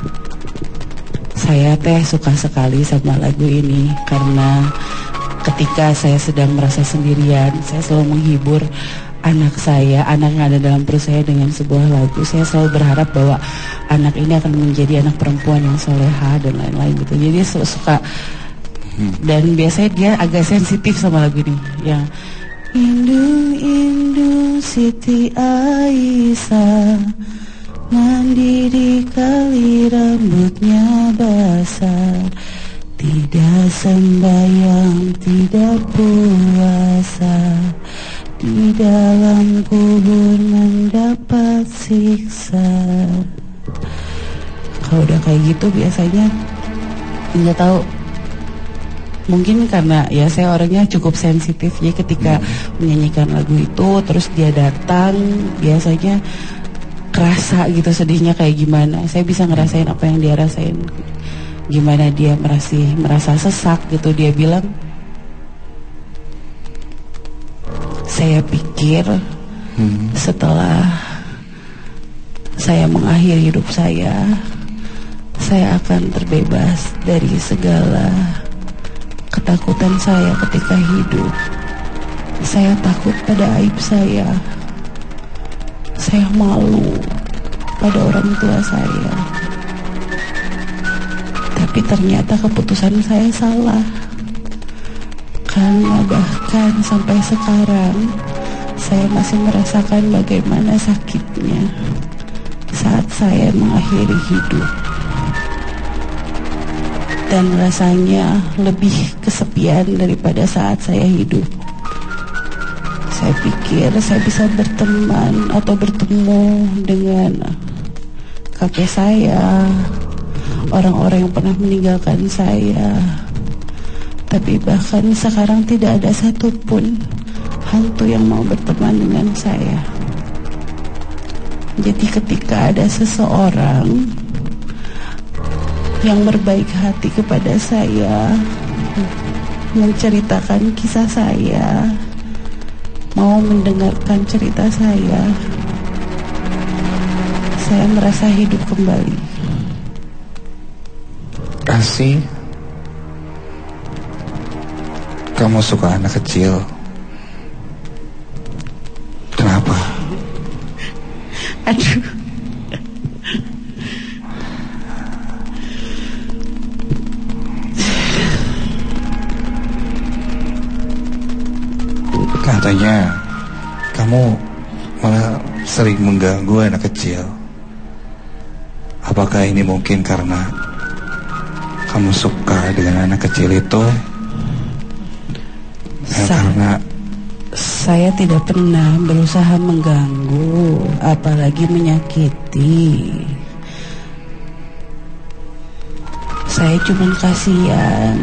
saya suka sekali sama lagu ini, karena ketika saya sedang merasa sendirian, saya selalu menghibur anak saya, anak yang ada dalam perut saya dengan sebuah lagu. Saya selalu berharap bahwa anak ini akan menjadi anak perempuan yang soleha dan lain-lain gitu. Jadi dia suka. Dan biasanya dia agak sensitif sama lagu ini, yang Indung Siti Aisyah, mandi di kali rambutnya basah, tidak sembahyang, tidak puasa, di dalam kubur mendapat siksa. Kalau udah kayak gitu biasanya nggak tahu, mungkin karena ya saya orangnya cukup sensitif, ya ketika menyanyikan lagu itu terus dia datang, biasanya kerasa gitu sedihnya kayak gimana. Saya bisa ngerasain apa yang dia rasain, gimana dia merasa sesak gitu. Dia bilang, saya pikir setelah saya mengakhiri hidup saya akan terbebas dari segala ketakutan saya ketika hidup. Saya takut pada aib saya malu pada orang tua saya. Tapi ternyata keputusan saya salah, karena bahkan sampai sekarang saya masih merasakan bagaimana sakitnya saat saya mengakhiri hidup. Dan rasanya lebih kesepian daripada saat saya hidup. Saya pikir saya bisa berteman atau bertemu dengan kakek saya, orang-orang yang pernah meninggalkan saya. Tapi bahkan sekarang tidak ada satupun hantu yang mau berteman dengan saya. Jadi ketika ada seseorang yang berbaik hati kepada saya, menceritakan kisah saya, mau mendengarkan cerita saya merasa hidup kembali. Asih, kamu suka anak kecil. Kenapa? Aduh. Katanya kamu malah sering mengganggu anak kecil. Apakah ini mungkin karena kamu suka dengan anak kecil itu? Karena saya tidak pernah berusaha mengganggu, apalagi menyakiti. Saya cuma kasihan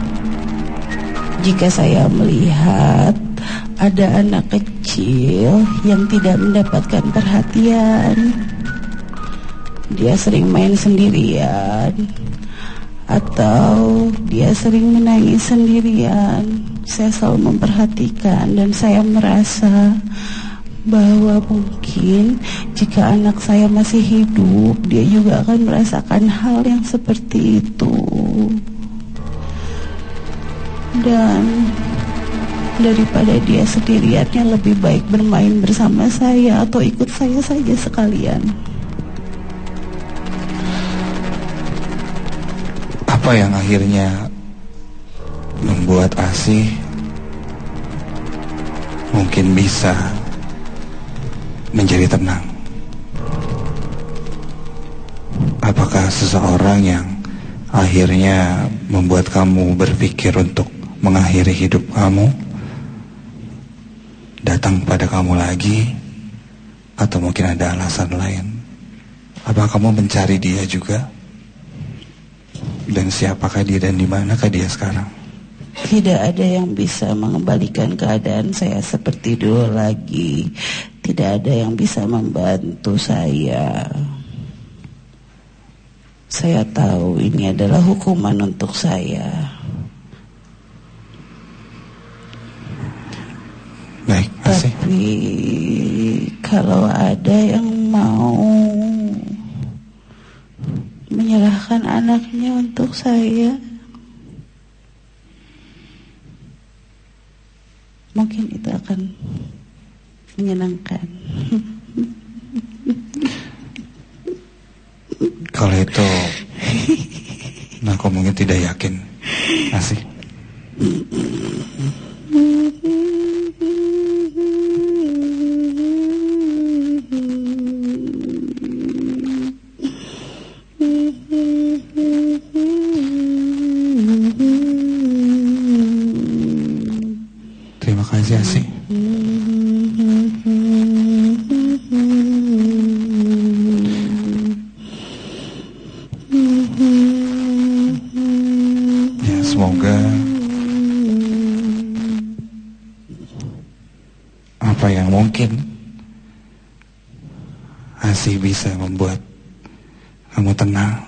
jika saya melihat ada anak kecil yang tidak mendapatkan perhatian. Dia sering main sendirian, atau dia sering menangis sendirian. Saya selalu memperhatikan dan saya merasa bahwa mungkin jika anak saya masih hidup, dia juga akan merasakan hal yang seperti itu. Dan daripada dia sendiriannya, lebih baik bermain bersama saya atau ikut saya saja sekalian. apa yang akhirnya membuat Asih mungkin bisa menjadi tenang? Apakah seseorang yang akhirnya membuat kamu berpikir untuk mengakhiri hidup kamu datang pada kamu lagi, atau mungkin ada alasan lain? Apa kamu mencari dia juga? Dan siapakah dia dan di manakah dia sekarang? Tidak ada yang bisa mengembalikan keadaan saya seperti dulu lagi. Tidak ada yang bisa membantu saya. Saya tahu ini adalah hukuman untuk saya. Baik, Asih. Tapi kalau ada yang mau menyerahkan anaknya untuk saya, mungkin itu akan menyenangkan. Kalau itu aku mungkin tidak yakin, Asih. Terima kasih, Asih. Ya, semoga apa yang mungkin Asih bisa membuat kamu tenang,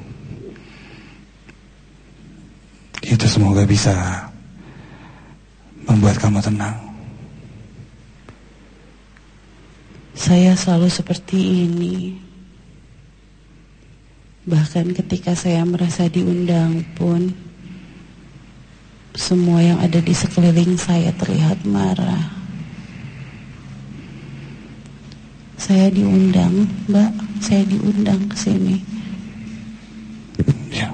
itu semoga bisa membuat kamu tenang. Saya selalu seperti ini. Bahkan ketika saya merasa diundang pun, semua yang ada di sekeliling saya terlihat marah. Saya diundang, Mbak, saya diundang ke sini. Ya.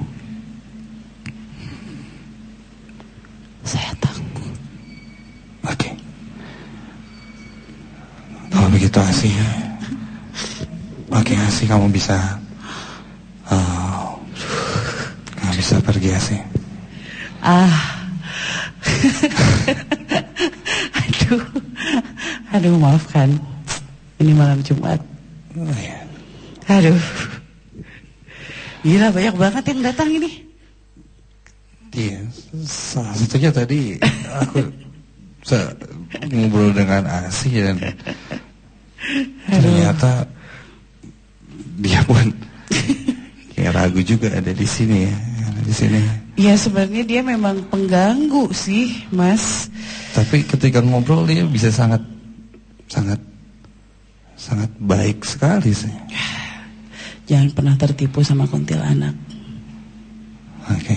Saya takut. Oke. Kalau begitu Asih, oke Asih, kamu bisa pergi, Asih. Aduh, maafkan. Ini malam Jumat. Oh, ya. Aduh, gila, banyak banget yang datang ini. Iya, salah satunya tadi aku ngobrol dengan Asih dan ternyata dia pun ragu juga ada di sini ya, di sini. Ya sebenarnya dia memang pengganggu sih, Mas. Tapi ketika ngobrol dia bisa sangat baik sekali sih. Jangan pernah tertipu sama kuntilanak. Oke.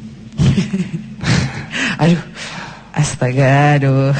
Aduh, astaga, aduh.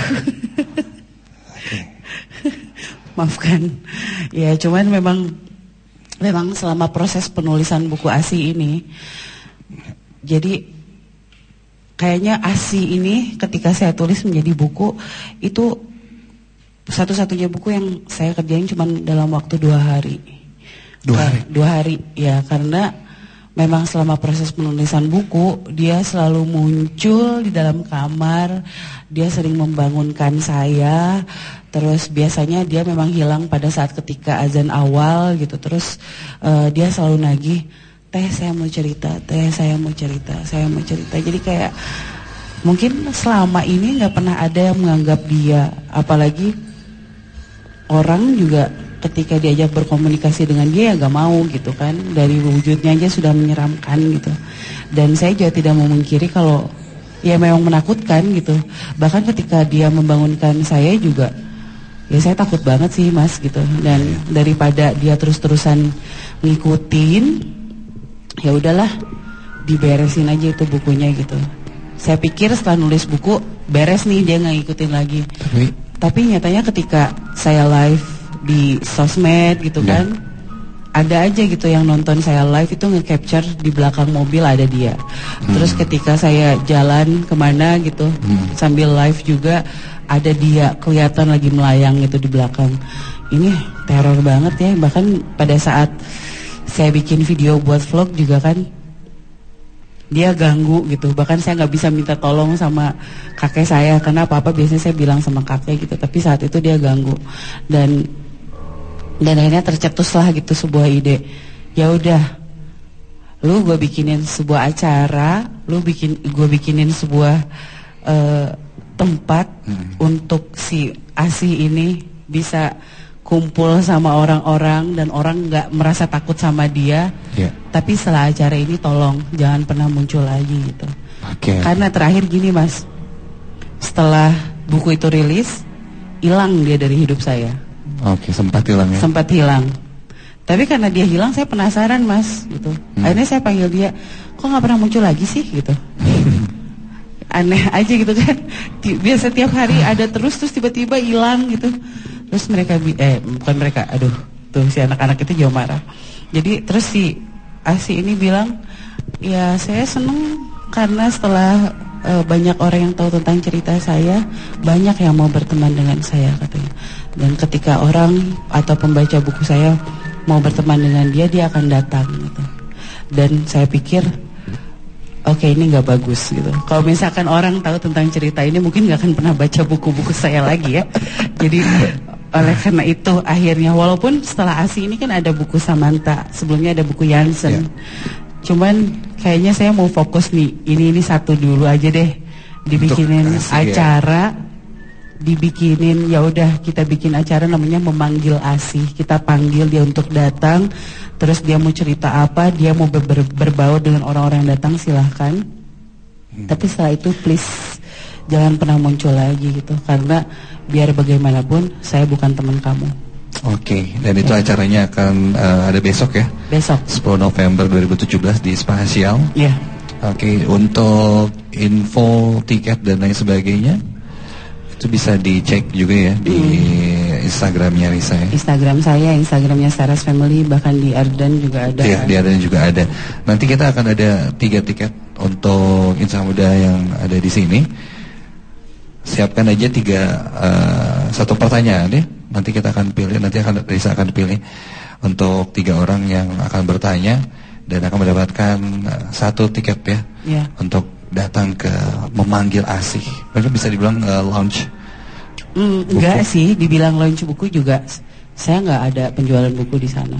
Maafkan. Ya cuman memang selama proses penulisan buku ASI ini, jadi kayaknya ASI ini ketika saya tulis menjadi buku, itu satu-satunya buku yang saya kerjain cuma dalam waktu 2 hari. 2 hari, ya, karena memang selama proses penulisan buku, dia selalu muncul di dalam kamar, dia sering membangunkan saya, terus biasanya dia memang hilang pada saat ketika azan awal gitu, terus dia selalu nagih, teh saya mau cerita, jadi kayak mungkin selama ini nggak pernah ada yang menganggap dia, apalagi orang juga ketika diajak berkomunikasi dengan dia ya gak mau gitu kan, dari wujudnya aja sudah menyeramkan gitu. Dan saya juga tidak memungkiri kalau ya memang menakutkan gitu. Bahkan ketika dia membangunkan saya juga, ya saya takut banget sih Mas gitu. Dan daripada dia terus-terusan ngikutin, ya udahlah diberesin aja itu bukunya gitu. Saya pikir setelah nulis buku beres nih, dia nggak ngikutin lagi. Tapi nyatanya ketika saya live di sosmed gitu kan, ada aja gitu yang nonton saya live itu nge-capture di belakang mobil ada dia. Terus ketika saya jalan kemana gitu sambil live juga ada dia kelihatan lagi melayang gitu di belakang. Ini teror banget ya. Bahkan pada saat saya bikin video buat vlog juga kan, dia ganggu gitu. Bahkan saya nggak bisa minta tolong sama kakek saya karena apa-apa biasanya saya bilang sama kakek gitu. Tapi saat itu dia ganggu dan akhirnya tercetuslah gitu sebuah ide. Ya udah, lu gue bikinin sebuah acara, gue bikinin sebuah tempat untuk si ASI ini bisa kumpul sama orang-orang dan orang nggak merasa takut sama dia. Tapi setelah acara ini tolong jangan pernah muncul lagi gitu. Karena terakhir gini Mas, setelah buku itu rilis, hilang dia dari hidup saya. Sempat hilang ya? Sempat hilang. Tapi karena dia hilang saya penasaran Mas gitu. Akhirnya saya panggil dia, kok gak pernah muncul lagi sih gitu. Aneh aja gitu kan. Biasa tiap hari ada terus tiba-tiba hilang gitu. Terus mereka, bukan mereka, aduh tuh si anak-anak itu jauh marah. Jadi terus si ASI ini bilang, ya saya seneng karena setelah banyak orang yang tahu tentang cerita saya, banyak yang mau berteman dengan saya katanya. Dan ketika orang atau pembaca buku saya mau berteman dengan dia akan datang gitu. Dan saya pikir oke, ini nggak bagus gitu. Kalau misalkan orang tahu tentang cerita ini mungkin nggak akan pernah baca buku-buku saya lagi ya. Jadi oleh karena itu akhirnya, walaupun setelah ASI ini kan ada buku Samantha, sebelumnya ada buku Jansen. Cuman kayaknya saya mau fokus nih, ini satu dulu aja deh, dibikinin acara, dibikinin, ya udah kita bikin acara namanya Memanggil ASI. Kita panggil dia untuk datang, terus dia mau cerita apa, dia mau berbaur dengan orang-orang yang datang silahkan. Tapi setelah itu please jangan pernah muncul lagi gitu, karena biar bagaimanapun saya bukan teman kamu. Dan itu acaranya akan ada besok ya? Besok 10 November 2017 di Spasial. Untuk info tiket dan lain sebagainya itu bisa dicek juga ya di Instagramnya Risa ya? Instagram saya, Instagramnya Saras Family, bahkan di Ardan juga ada. Iya, di Ardan juga ada. Nanti kita akan ada 3 tiket untuk Insan Muda yang ada di sini. Siapkan aja 1 pertanyaan ya. Nanti kita akan pilih, Risa akan pilih untuk 3 orang yang akan bertanya dan akan mendapatkan 1 tiket ya, untuk datang ke Memanggil ASI. Mereka bisa dibilang launch. Enggak sih, dibilang launch buku juga. Saya nggak ada penjualan buku di sana.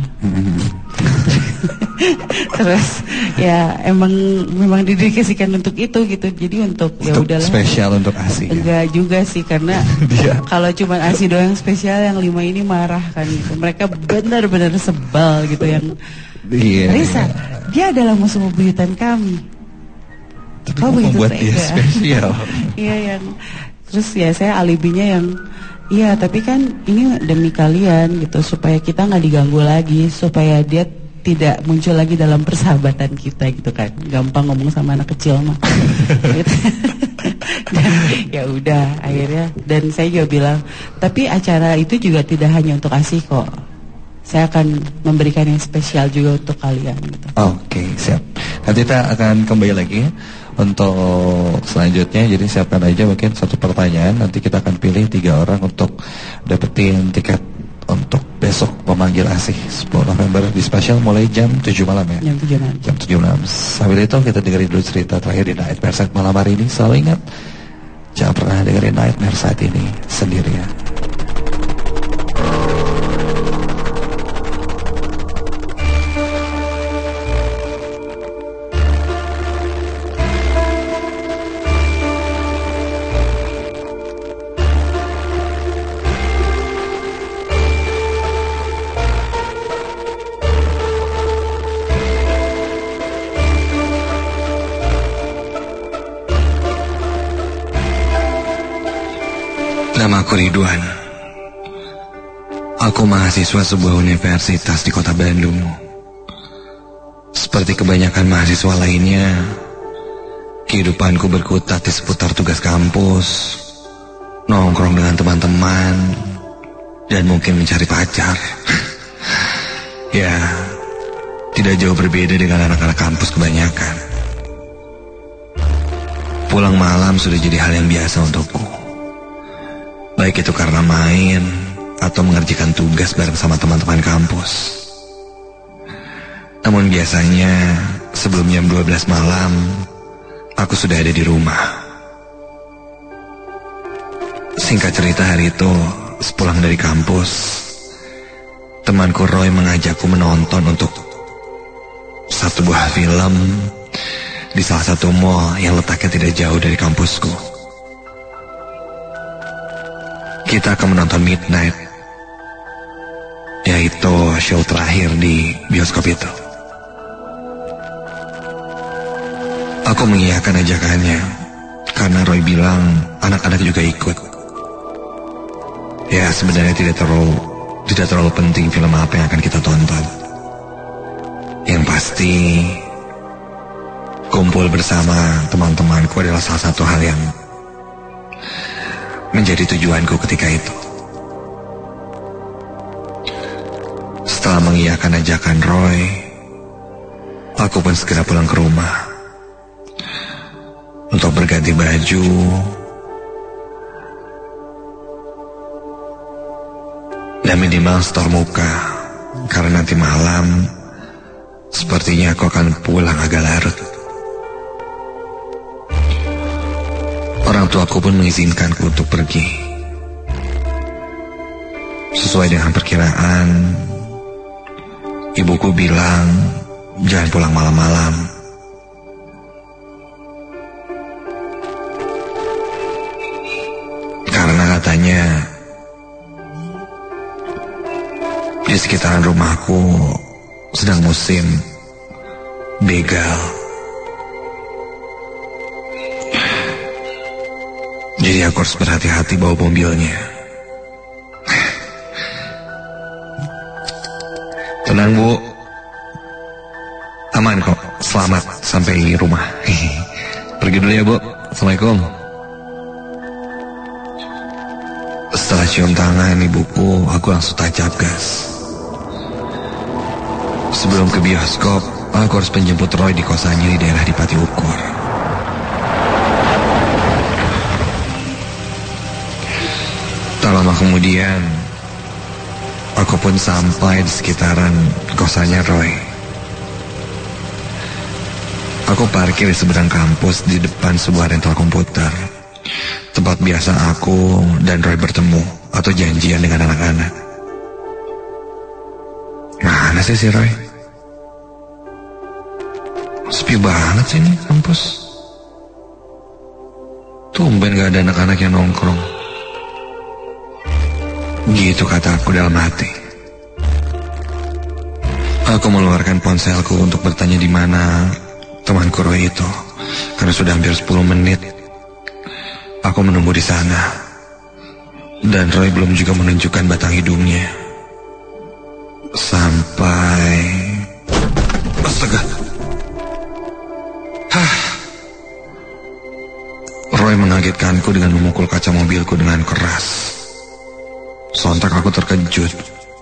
Terus ya memang didedikasikan untuk itu gitu. Jadi untuk ya udahlah. Spesial untuk ASI. Enggak juga sih, karena kalau cuma ASI doang spesial, yang 5 ini marah kan gitu. Mereka benar-benar sebal gitu, yang Iya. Risa, dia adalah musuh bebuyutan kami. Tapi Kok begitu membuat dia tega? spesial. Iya yang terus ya saya alibinya yang iya tapi kan ini demi kalian gitu supaya kita nggak diganggu lagi, supaya dia tidak muncul lagi dalam persahabatan kita gitu kan. Gampang ngomong sama anak kecil mah. Gitu. Dan ya udah akhirnya dan saya juga bilang tapi acara itu juga tidak hanya untuk ASI kok. Saya akan memberikan yang spesial juga untuk kalian gitu. Oke, siap. Nanti kita akan kembali lagi ya untuk selanjutnya. Jadi siapkan aja mungkin satu pertanyaan. Nanti kita akan pilih 3 orang untuk dapetin tiket untuk besok memanggil ASI 10 November di spesial mulai jam 7 malam ya. Jam 7 malam. Jam 7 malam. Sambil itu kita dengerin dulu cerita terakhir di Night Mersaid malam hari ini. Selalu ingat, jangan pernah dengerin Night Mersaid ini sendirian. Nama aku Ridwan. Aku mahasiswa sebuah universitas di kota Bandung. Seperti kebanyakan mahasiswa lainnya, kehidupanku berkutat di seputar tugas kampus, nongkrong dengan teman-teman, dan mungkin mencari pacar. Ya, tidak jauh berbeda dengan anak-anak kampus kebanyakan. Pulang malam sudah jadi hal yang biasa untukku. Baik itu karena main atau mengerjakan tugas bareng sama teman-teman kampus. Namun biasanya sebelum jam 12 malam aku sudah ada di rumah. Singkat cerita, hari itu sepulang dari kampus, temanku Roy mengajakku menonton untuk satu buah film di salah satu mall yang letaknya tidak jauh dari kampusku. Kita akan menonton Midnight, yaitu show terakhir di bioskop itu. Aku mengiyakan ajakannya karena Roy bilang anak-anak juga ikut. Ya, sebenarnya tidak terlalu penting film apa yang akan kita tonton. Yang pasti kumpul bersama teman-temanku adalah salah satu hal yang menjadi tujuanku ketika itu. Setelah mengiyakan ajakan Roy, aku pun segera pulang ke rumah untuk berganti baju dan minimal setor muka, karena nanti malam sepertinya aku akan pulang agak larut. Orang tuaku pun mengizinkanku untuk pergi. Sesuai dengan perkiraan, ibuku bilang jangan pulang malam-malam. Karena katanya di sekitaran rumahku sedang musim begal. Jadi aku harus berhati-hati bawa mobilnya. Tenang Bu, aman kok, selamat sampai rumah. Pergi dulu ya Bu, Assalamualaikum. Setelah cium tangan ibuku, aku langsung tancap gas. Sebelum ke bioskop, aku harus menjemput Roy di kosannya di daerah Dipati Ukur. Tak lama kemudian, aku pun sampai di sekitaran kosannya Roy. Aku parkir di seberang kampus di depan sebuah rental komputer, tempat biasa aku dan Roy bertemu atau janjian dengan anak-anak. Mana sih si Roy? Sepi banget sih ini kampus. Tumben gak ada anak-anak yang nongkrong. Gitu kata aku dalam hati. Aku mengeluarkan ponselku untuk bertanya di mana temanku Roy itu. Karena sudah hampir 10 menit aku menunggu di sana. Dan Roy belum juga menunjukkan batang hidungnya. Sampai... Astaga. Roy mengagetkanku dengan memukul kaca mobilku dengan keras. Sontak aku terkejut.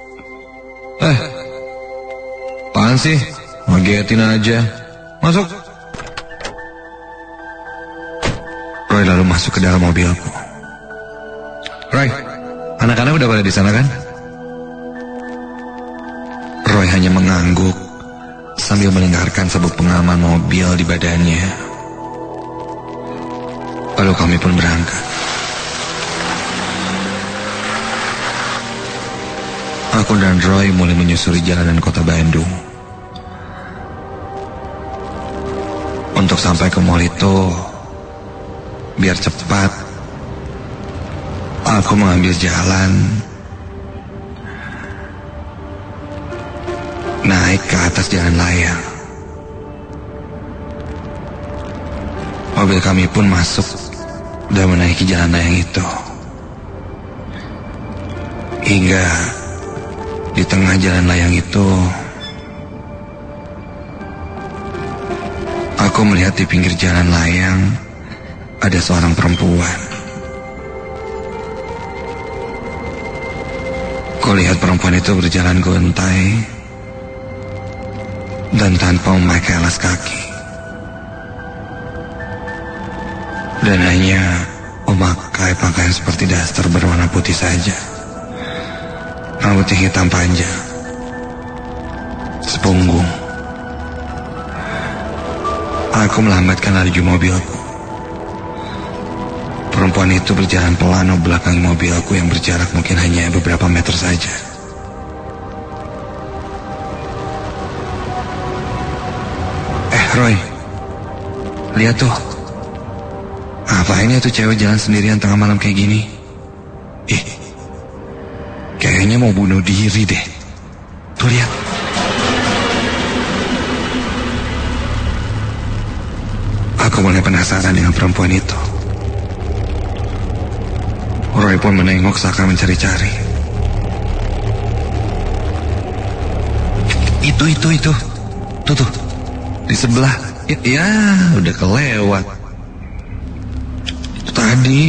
Apaan sih? Ngagetin aja. Masuk. Roy lalu masuk ke dalam mobilku. Roy, anak-anak udah pada di sana kan? Roy hanya mengangguk sambil melingkarkan sabuk pengaman mobil di badannya. Lalu kami pun berangkat. Aku dan Roy mulai menyusuri jalanan kota Bandung. Untuk sampai ke mall itu, biar cepat, aku mengambil jalan naik ke atas jalan layang. Mobil kami pun masuk dan menaiki jalan layang itu. Hingga di tengah jalan layang itu, aku melihat di pinggir jalan layang ada seorang perempuan. Kulihat perempuan itu berjalan gontai dan tanpa memakai alas kaki, dan hanya memakai pakaian seperti daster berwarna putih saja. Rambutnya hitam panjang, sepunggung. Aku melambatkan laju mobilku. Perempuan itu berjalan pelan membelakangi mobilku yang berjarak mungkin hanya beberapa meter saja. Roy, lihat tuh. Ngapain ya tuh cewek jalan sendirian tengah malam kayak gini? Kayaknya mau bunuh diri deh. Tuh lihat. Aku mulai penasaran dengan perempuan itu. Roy pun menengok seakan mencari-cari. Itu. Tuh. Di sebelah. Ya, udah kelewat. Tadi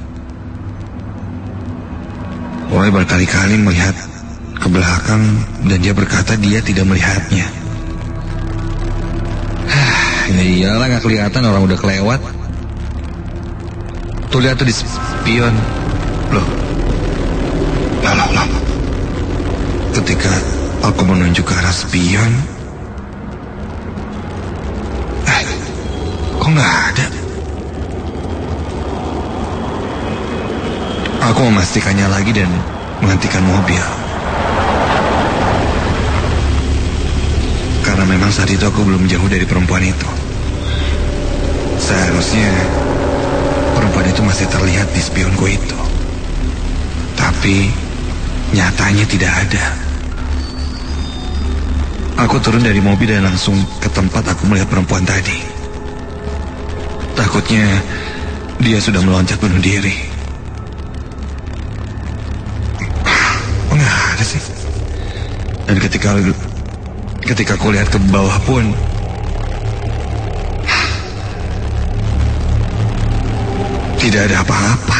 Roy berkali-kali melihat ke belakang dan dia berkata dia tidak melihatnya. Ya iyalah, gak kelihatan orang udah kelewat. Tuh lihat tuh di spion. Loh. Ketika aku menunjuk ke arah spion, kok gak ada? Aku memastikannya lagi dan menghentikan mobil. Karena memang saat itu aku belum jauh dari perempuan itu. Seharusnya perempuan itu masih terlihat di spionku itu. Tapi nyatanya tidak ada. Aku turun dari mobil dan langsung ke tempat aku melihat perempuan tadi. Takutnya dia sudah meloncat bunuh diri. Nggak ada sih. Dan ketika aku lihat ke bawah pun, tidak ada apa-apa.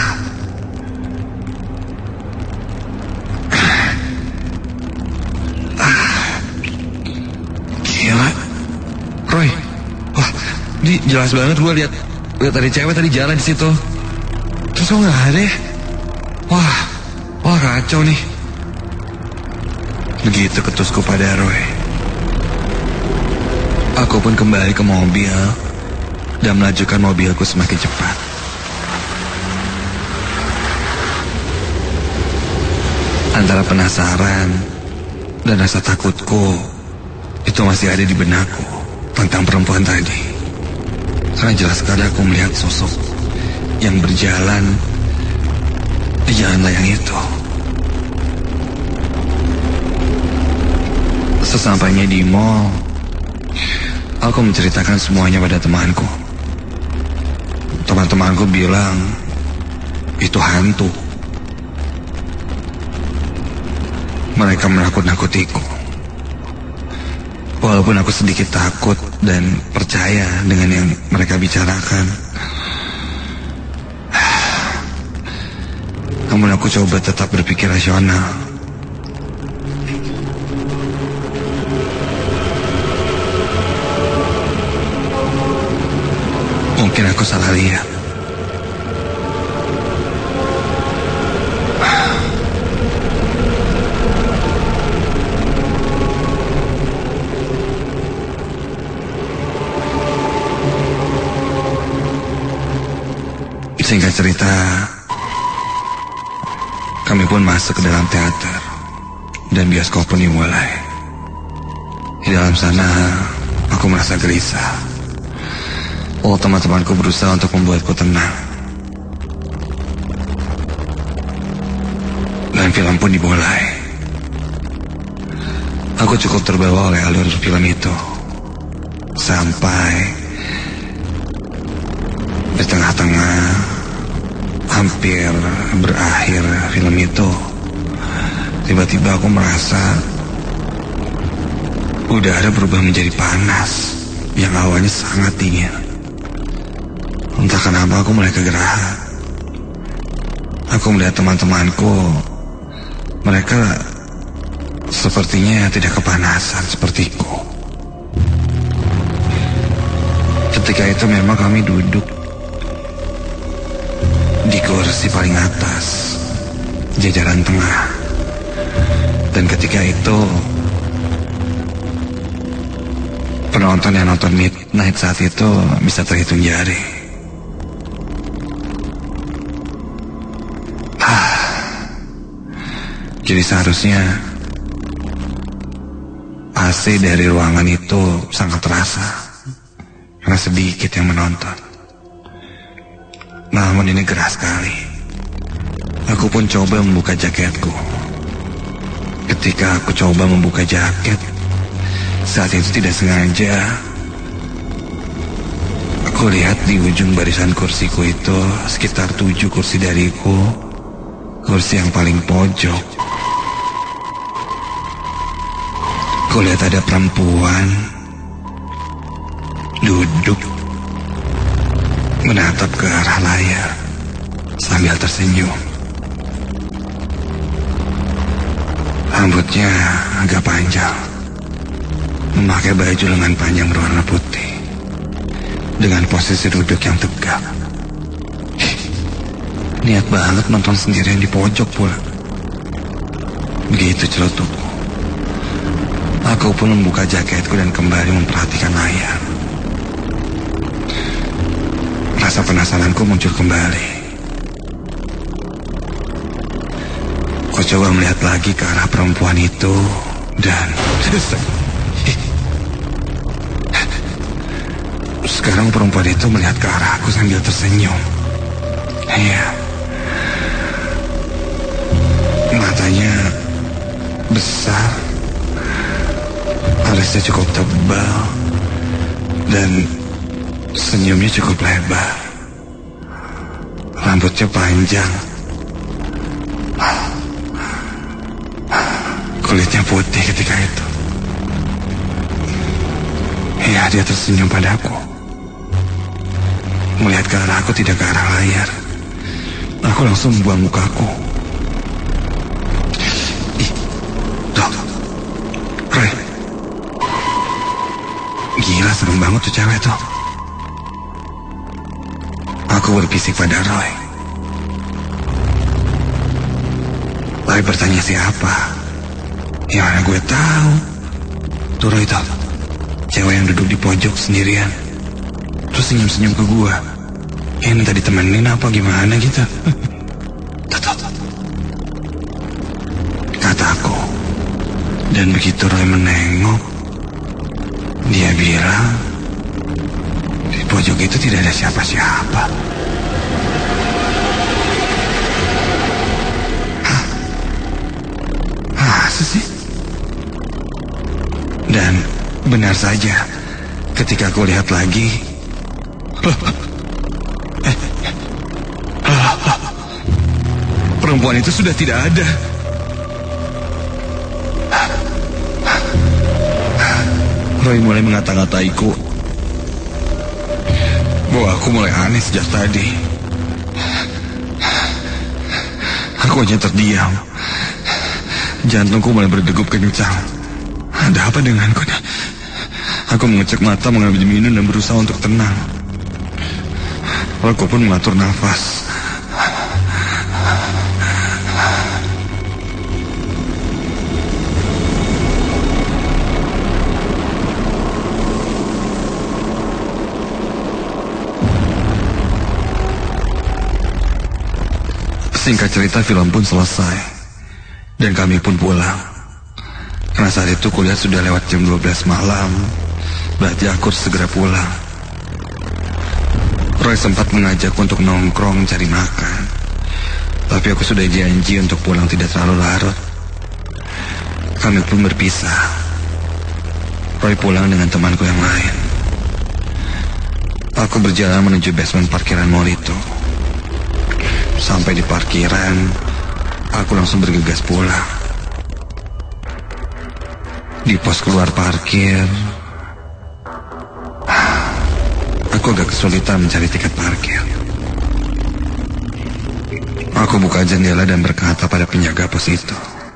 Gila, Roy. Wah, ini jelas banget gue lihat ada cewek tadi jalan di situ. Terus kok nggak ada? Wah kacau nih. Begitu ketusku pada Roy. Aku pun kembali ke mobil dan melajukan mobilku semakin cepat. Antara penasaran dan rasa takutku itu masih ada di benakku tentang perempuan tadi. Karena jelas sekali aku melihat sosok yang berjalan di jalan layang itu. Sesampainya di mall, aku menceritakan semuanya pada temanku. Teman-temanku bilang itu hantu. Mereka menakut-nakutiku. Walaupun aku sedikit takut dan percaya dengan yang mereka bicarakan, namun aku coba tetap berpikir rasional. Mungkin aku salah lihat. Singkat cerita, kami pun masuk ke dalam teater dan bioskop pun dimulai. Di dalam sana, aku merasa gelisah. Teman-temanku berusaha untuk membuatku tenang. Dan film pun dimulai. Aku cukup terbawa oleh alur film itu. Sampai di tengah-tengah, hampir berakhir film itu, tiba-tiba aku merasa udara berubah menjadi panas yang awalnya sangat dingin. Entah kenapa aku mulai kegerahan. Aku melihat teman-temanku, mereka sepertinya tidak kepanasan sepertiku. Ketika itu memang kami duduk di kursi paling atas, jajaran tengah. Dan ketika itu, penonton yang nonton Midnight saat itu bisa terhitung jari. Jadi seharusnya AC dari ruangan itu sangat terasa, karena sedikit yang menonton. Namun ini gerah sekali. Aku pun coba membuka jaketku. Ketika aku coba membuka jaket, saat itu tidak sengaja aku lihat di ujung barisan kursiku itu, sekitar 7 kursi dariku, kursi yang paling pojok, aku lihat ada perempuan duduk menatap ke arah layar sambil tersenyum. Rambutnya agak panjang, memakai baju lengan panjang berwarna putih, dengan posisi duduk yang tegak. Niat banget nonton sendirian di pojok pula. Begitu celotukku. Aku pun membuka jaketku dan kembali memperhatikan layar. Rasa penasaranku muncul kembali. Aku coba melihat lagi ke arah perempuan itu dan sekarang perempuan itu melihat ke arah aku sambil tersenyum. Iya, matanya besar, alisnya cukup tebal, dan senyumnya cukup lebar. Rambutnya panjang, kulitnya putih ketika itu. Ya, dia tersenyum padaku. Melihat ke arah aku, tidak ke arah layar. Aku langsung membuang mukaku. Ih, tuh, Roy. Gila, serem banget tuh cewek tuh. Aku berbisik pada Roy. Roy bertanya siapa. Ya mana gue tahu. Tuh Roy tuh, cewek yang duduk di pojok sendirian, terus senyum-senyum ke gue. Ya minta ditemenin apa gimana gitu. Kataku. Dan begitu Roy menengok, dia bilang di pojok itu tidak ada siapa-siapa. Hah? Masa sih? Dan benar saja, ketika aku lihat lagi, perempuan itu sudah tidak ada. Roy mulai mengata-ngataiku bahwa aku mulai aneh sejak tadi. Aku hanya terdiam. Jantungku mulai berdegup kencang. Ada apa denganku? Aku mengecek mata, mengambil minum dan berusaha untuk tenang. Aku pun mengatur nafas. Singkat cerita, film pun selesai dan kami pun pulang. Karena saat itu kuliah sudah lewat jam 12 malam, berarti aku harus segera pulang. Roy sempat mengajakku untuk nongkrong cari makan, tapi aku sudah janji untuk pulang tidak terlalu larut. Kami pun berpisah. Roy pulang dengan temanku yang lain. Aku berjalan menuju basement parkiran mall itu. Sampai di parkiran, aku langsung bergegas pulang. Di pos keluar parkir, aku agak kesulitan mencari tiket parkir. Aku buka jendela dan berkata pada penjaga pos itu,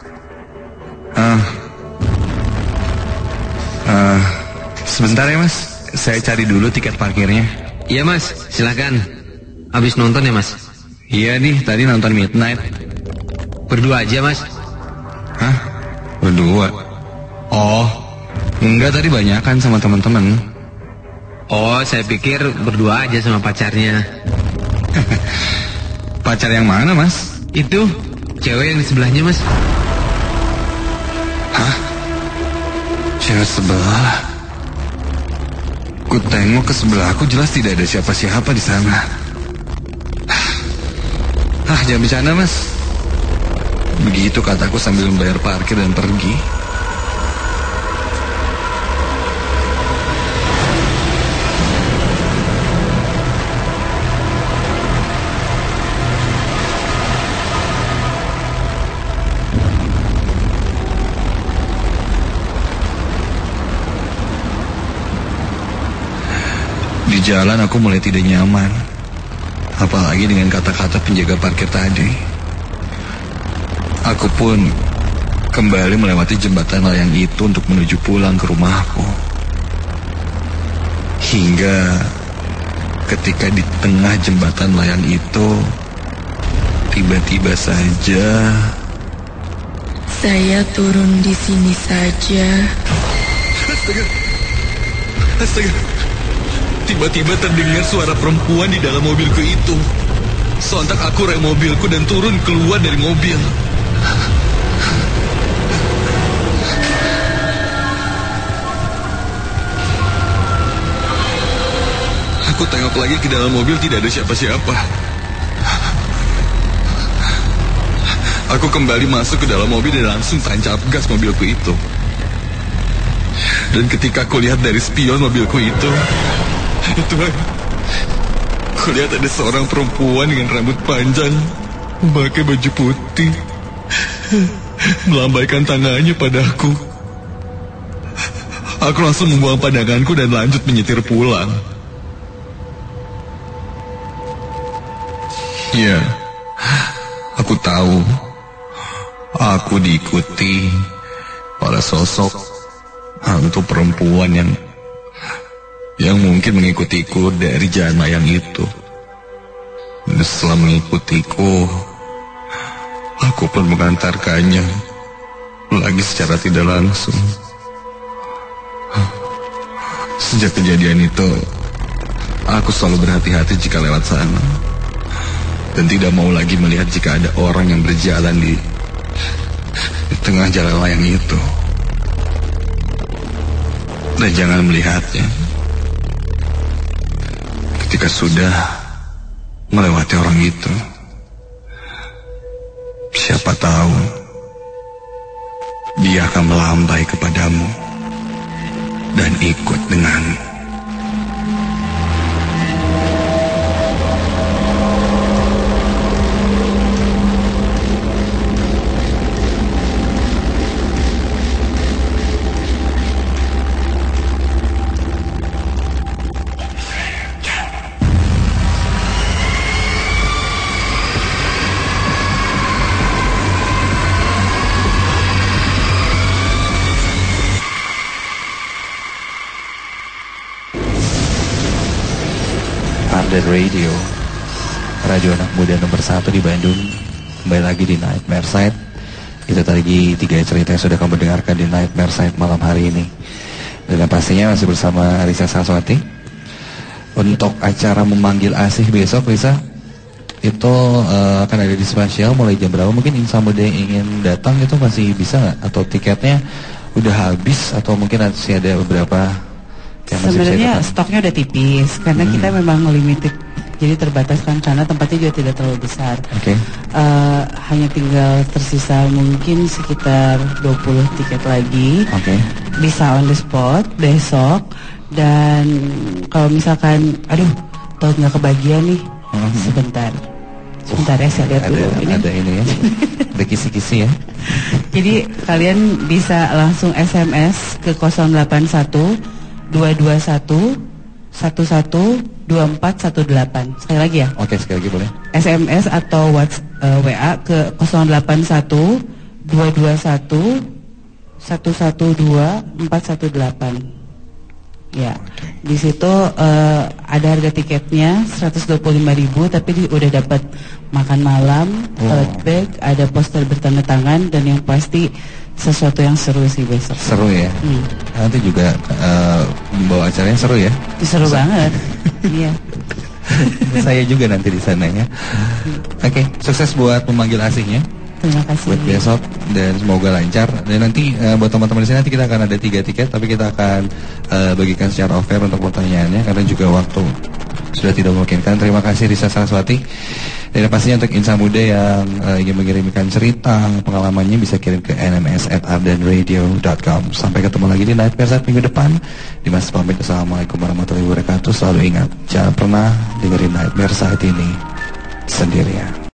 sebentar ya mas, saya cari dulu tiket parkirnya. Iya mas, silakan. Habis nonton ya mas? Iya nih, tadi nonton Midnight. Berdua aja mas? Hah? Berdua? Oh, enggak, tadi banyakan sama teman-teman. Oh, saya pikir berdua aja sama pacarnya. Pacar yang mana mas? Itu, cewek yang di sebelahnya mas. Hah? Cewek sebelah? Ku tengok ke sebelahku, jelas tidak ada siapa-siapa di sana. Jangan bercanda mas. Begitu kataku sambil membayar parkir dan pergi. Di jalan aku mulai tidak nyaman, apalagi dengan kata-kata penjaga parkir tadi. Aku pun kembali melewati jembatan layang itu untuk menuju pulang ke rumahku. Hingga ketika di tengah jembatan layang itu, tiba-tiba saja saya turun di sini saja. Astaga. Tiba-tiba terdengar suara perempuan di dalam mobilku itu. Sontak aku rem mobilku dan turun keluar dari mobil. Aku tengok lagi ke dalam mobil, tidak ada siapa-siapa. Aku kembali masuk ke dalam mobil dan langsung tancap gas mobilku itu. Dan ketika aku lihat dari spion mobilku itu, kulihat ada seorang perempuan dengan rambut panjang, memakai baju putih, melambaikan tangannya padaku. Aku langsung membuang pandanganku dan lanjut menyetir pulang. Ya, aku tahu aku diikuti oleh sosok hantu perempuan yang mungkin mengikutiku dari jalan layang itu. Dan setelah mengikutiku, aku pun mengantarkannya lagi secara tidak langsung. Sejak kejadian itu, aku selalu berhati-hati jika lewat sana, dan tidak mau lagi melihat jika ada orang yang berjalan di tengah jalan layang itu. Dan jangan melihatnya ketika sudah melewati orang itu. Siapa tahu dia akan melambai kepadamu dan ikut denganmu. Ardan Radio, radio anak muda nomor 1 di Bandung. Kembali lagi di Nightmare Side. Itu tadi 3 cerita yang sudah kamu dengarkan di Nightmare Side malam hari ini. Dan pastinya masih bersama Risa Saraswati. Untuk acara memanggil asih besok, Risa, itu akan ada di spesial mulai jam berapa? Mungkin insan muda yang ingin datang itu masih bisa nggak? Atau tiketnya udah habis? Atau mungkin masih ada beberapa? Sebenarnya stoknya udah tipis karena kita memang limited, jadi terbatas kan karena tempatnya juga tidak terlalu besar. Hanya tinggal tersisa mungkin sekitar 20 tiket lagi. Bisa on the spot besok. Dan kalau misalkan tahu nggak kebagian nih, sebentar ya, saya lihat dulu. Ada ini ya, ada kisi-kisi ya. Jadi kalian bisa langsung SMS ke 081 221 112418. Sekali lagi ya. Oke, sekali lagi boleh. SMS atau WA ke 081 221 112418. Ya, di situ ada harga tiketnya 125.000, tapi udah dapat makan malam, tote bag, ada poster bertanda tangan, dan yang pasti sesuatu yang seru sih besok. Seru ya. Nanti juga membawa acaranya seru ya. Seru banget. Iya. Saya juga nanti di sana ya. Oke, sukses buat memanggil asingnya. Terima kasih. Buat besok dan semoga lancar. Dan nanti buat teman-teman di sini nanti kita akan ada 3 tiket, tapi kita akan bagikan secara off-air untuk pertanyaannya karena juga waktu sudah tidak memungkinkan. Terima kasih Risa Saraswati. Dan pastinya untuk insan muda yang ingin mengirimkan cerita pengalamannya bisa kirim ke nms@ardanradio.com. Sampai ketemu lagi di Nightmare Side minggu depan. Dimas pamit, assalamualaikum warahmatullahi wabarakatuh. Selalu ingat, jangan pernah dengerin Nightmare Side ini sendirian.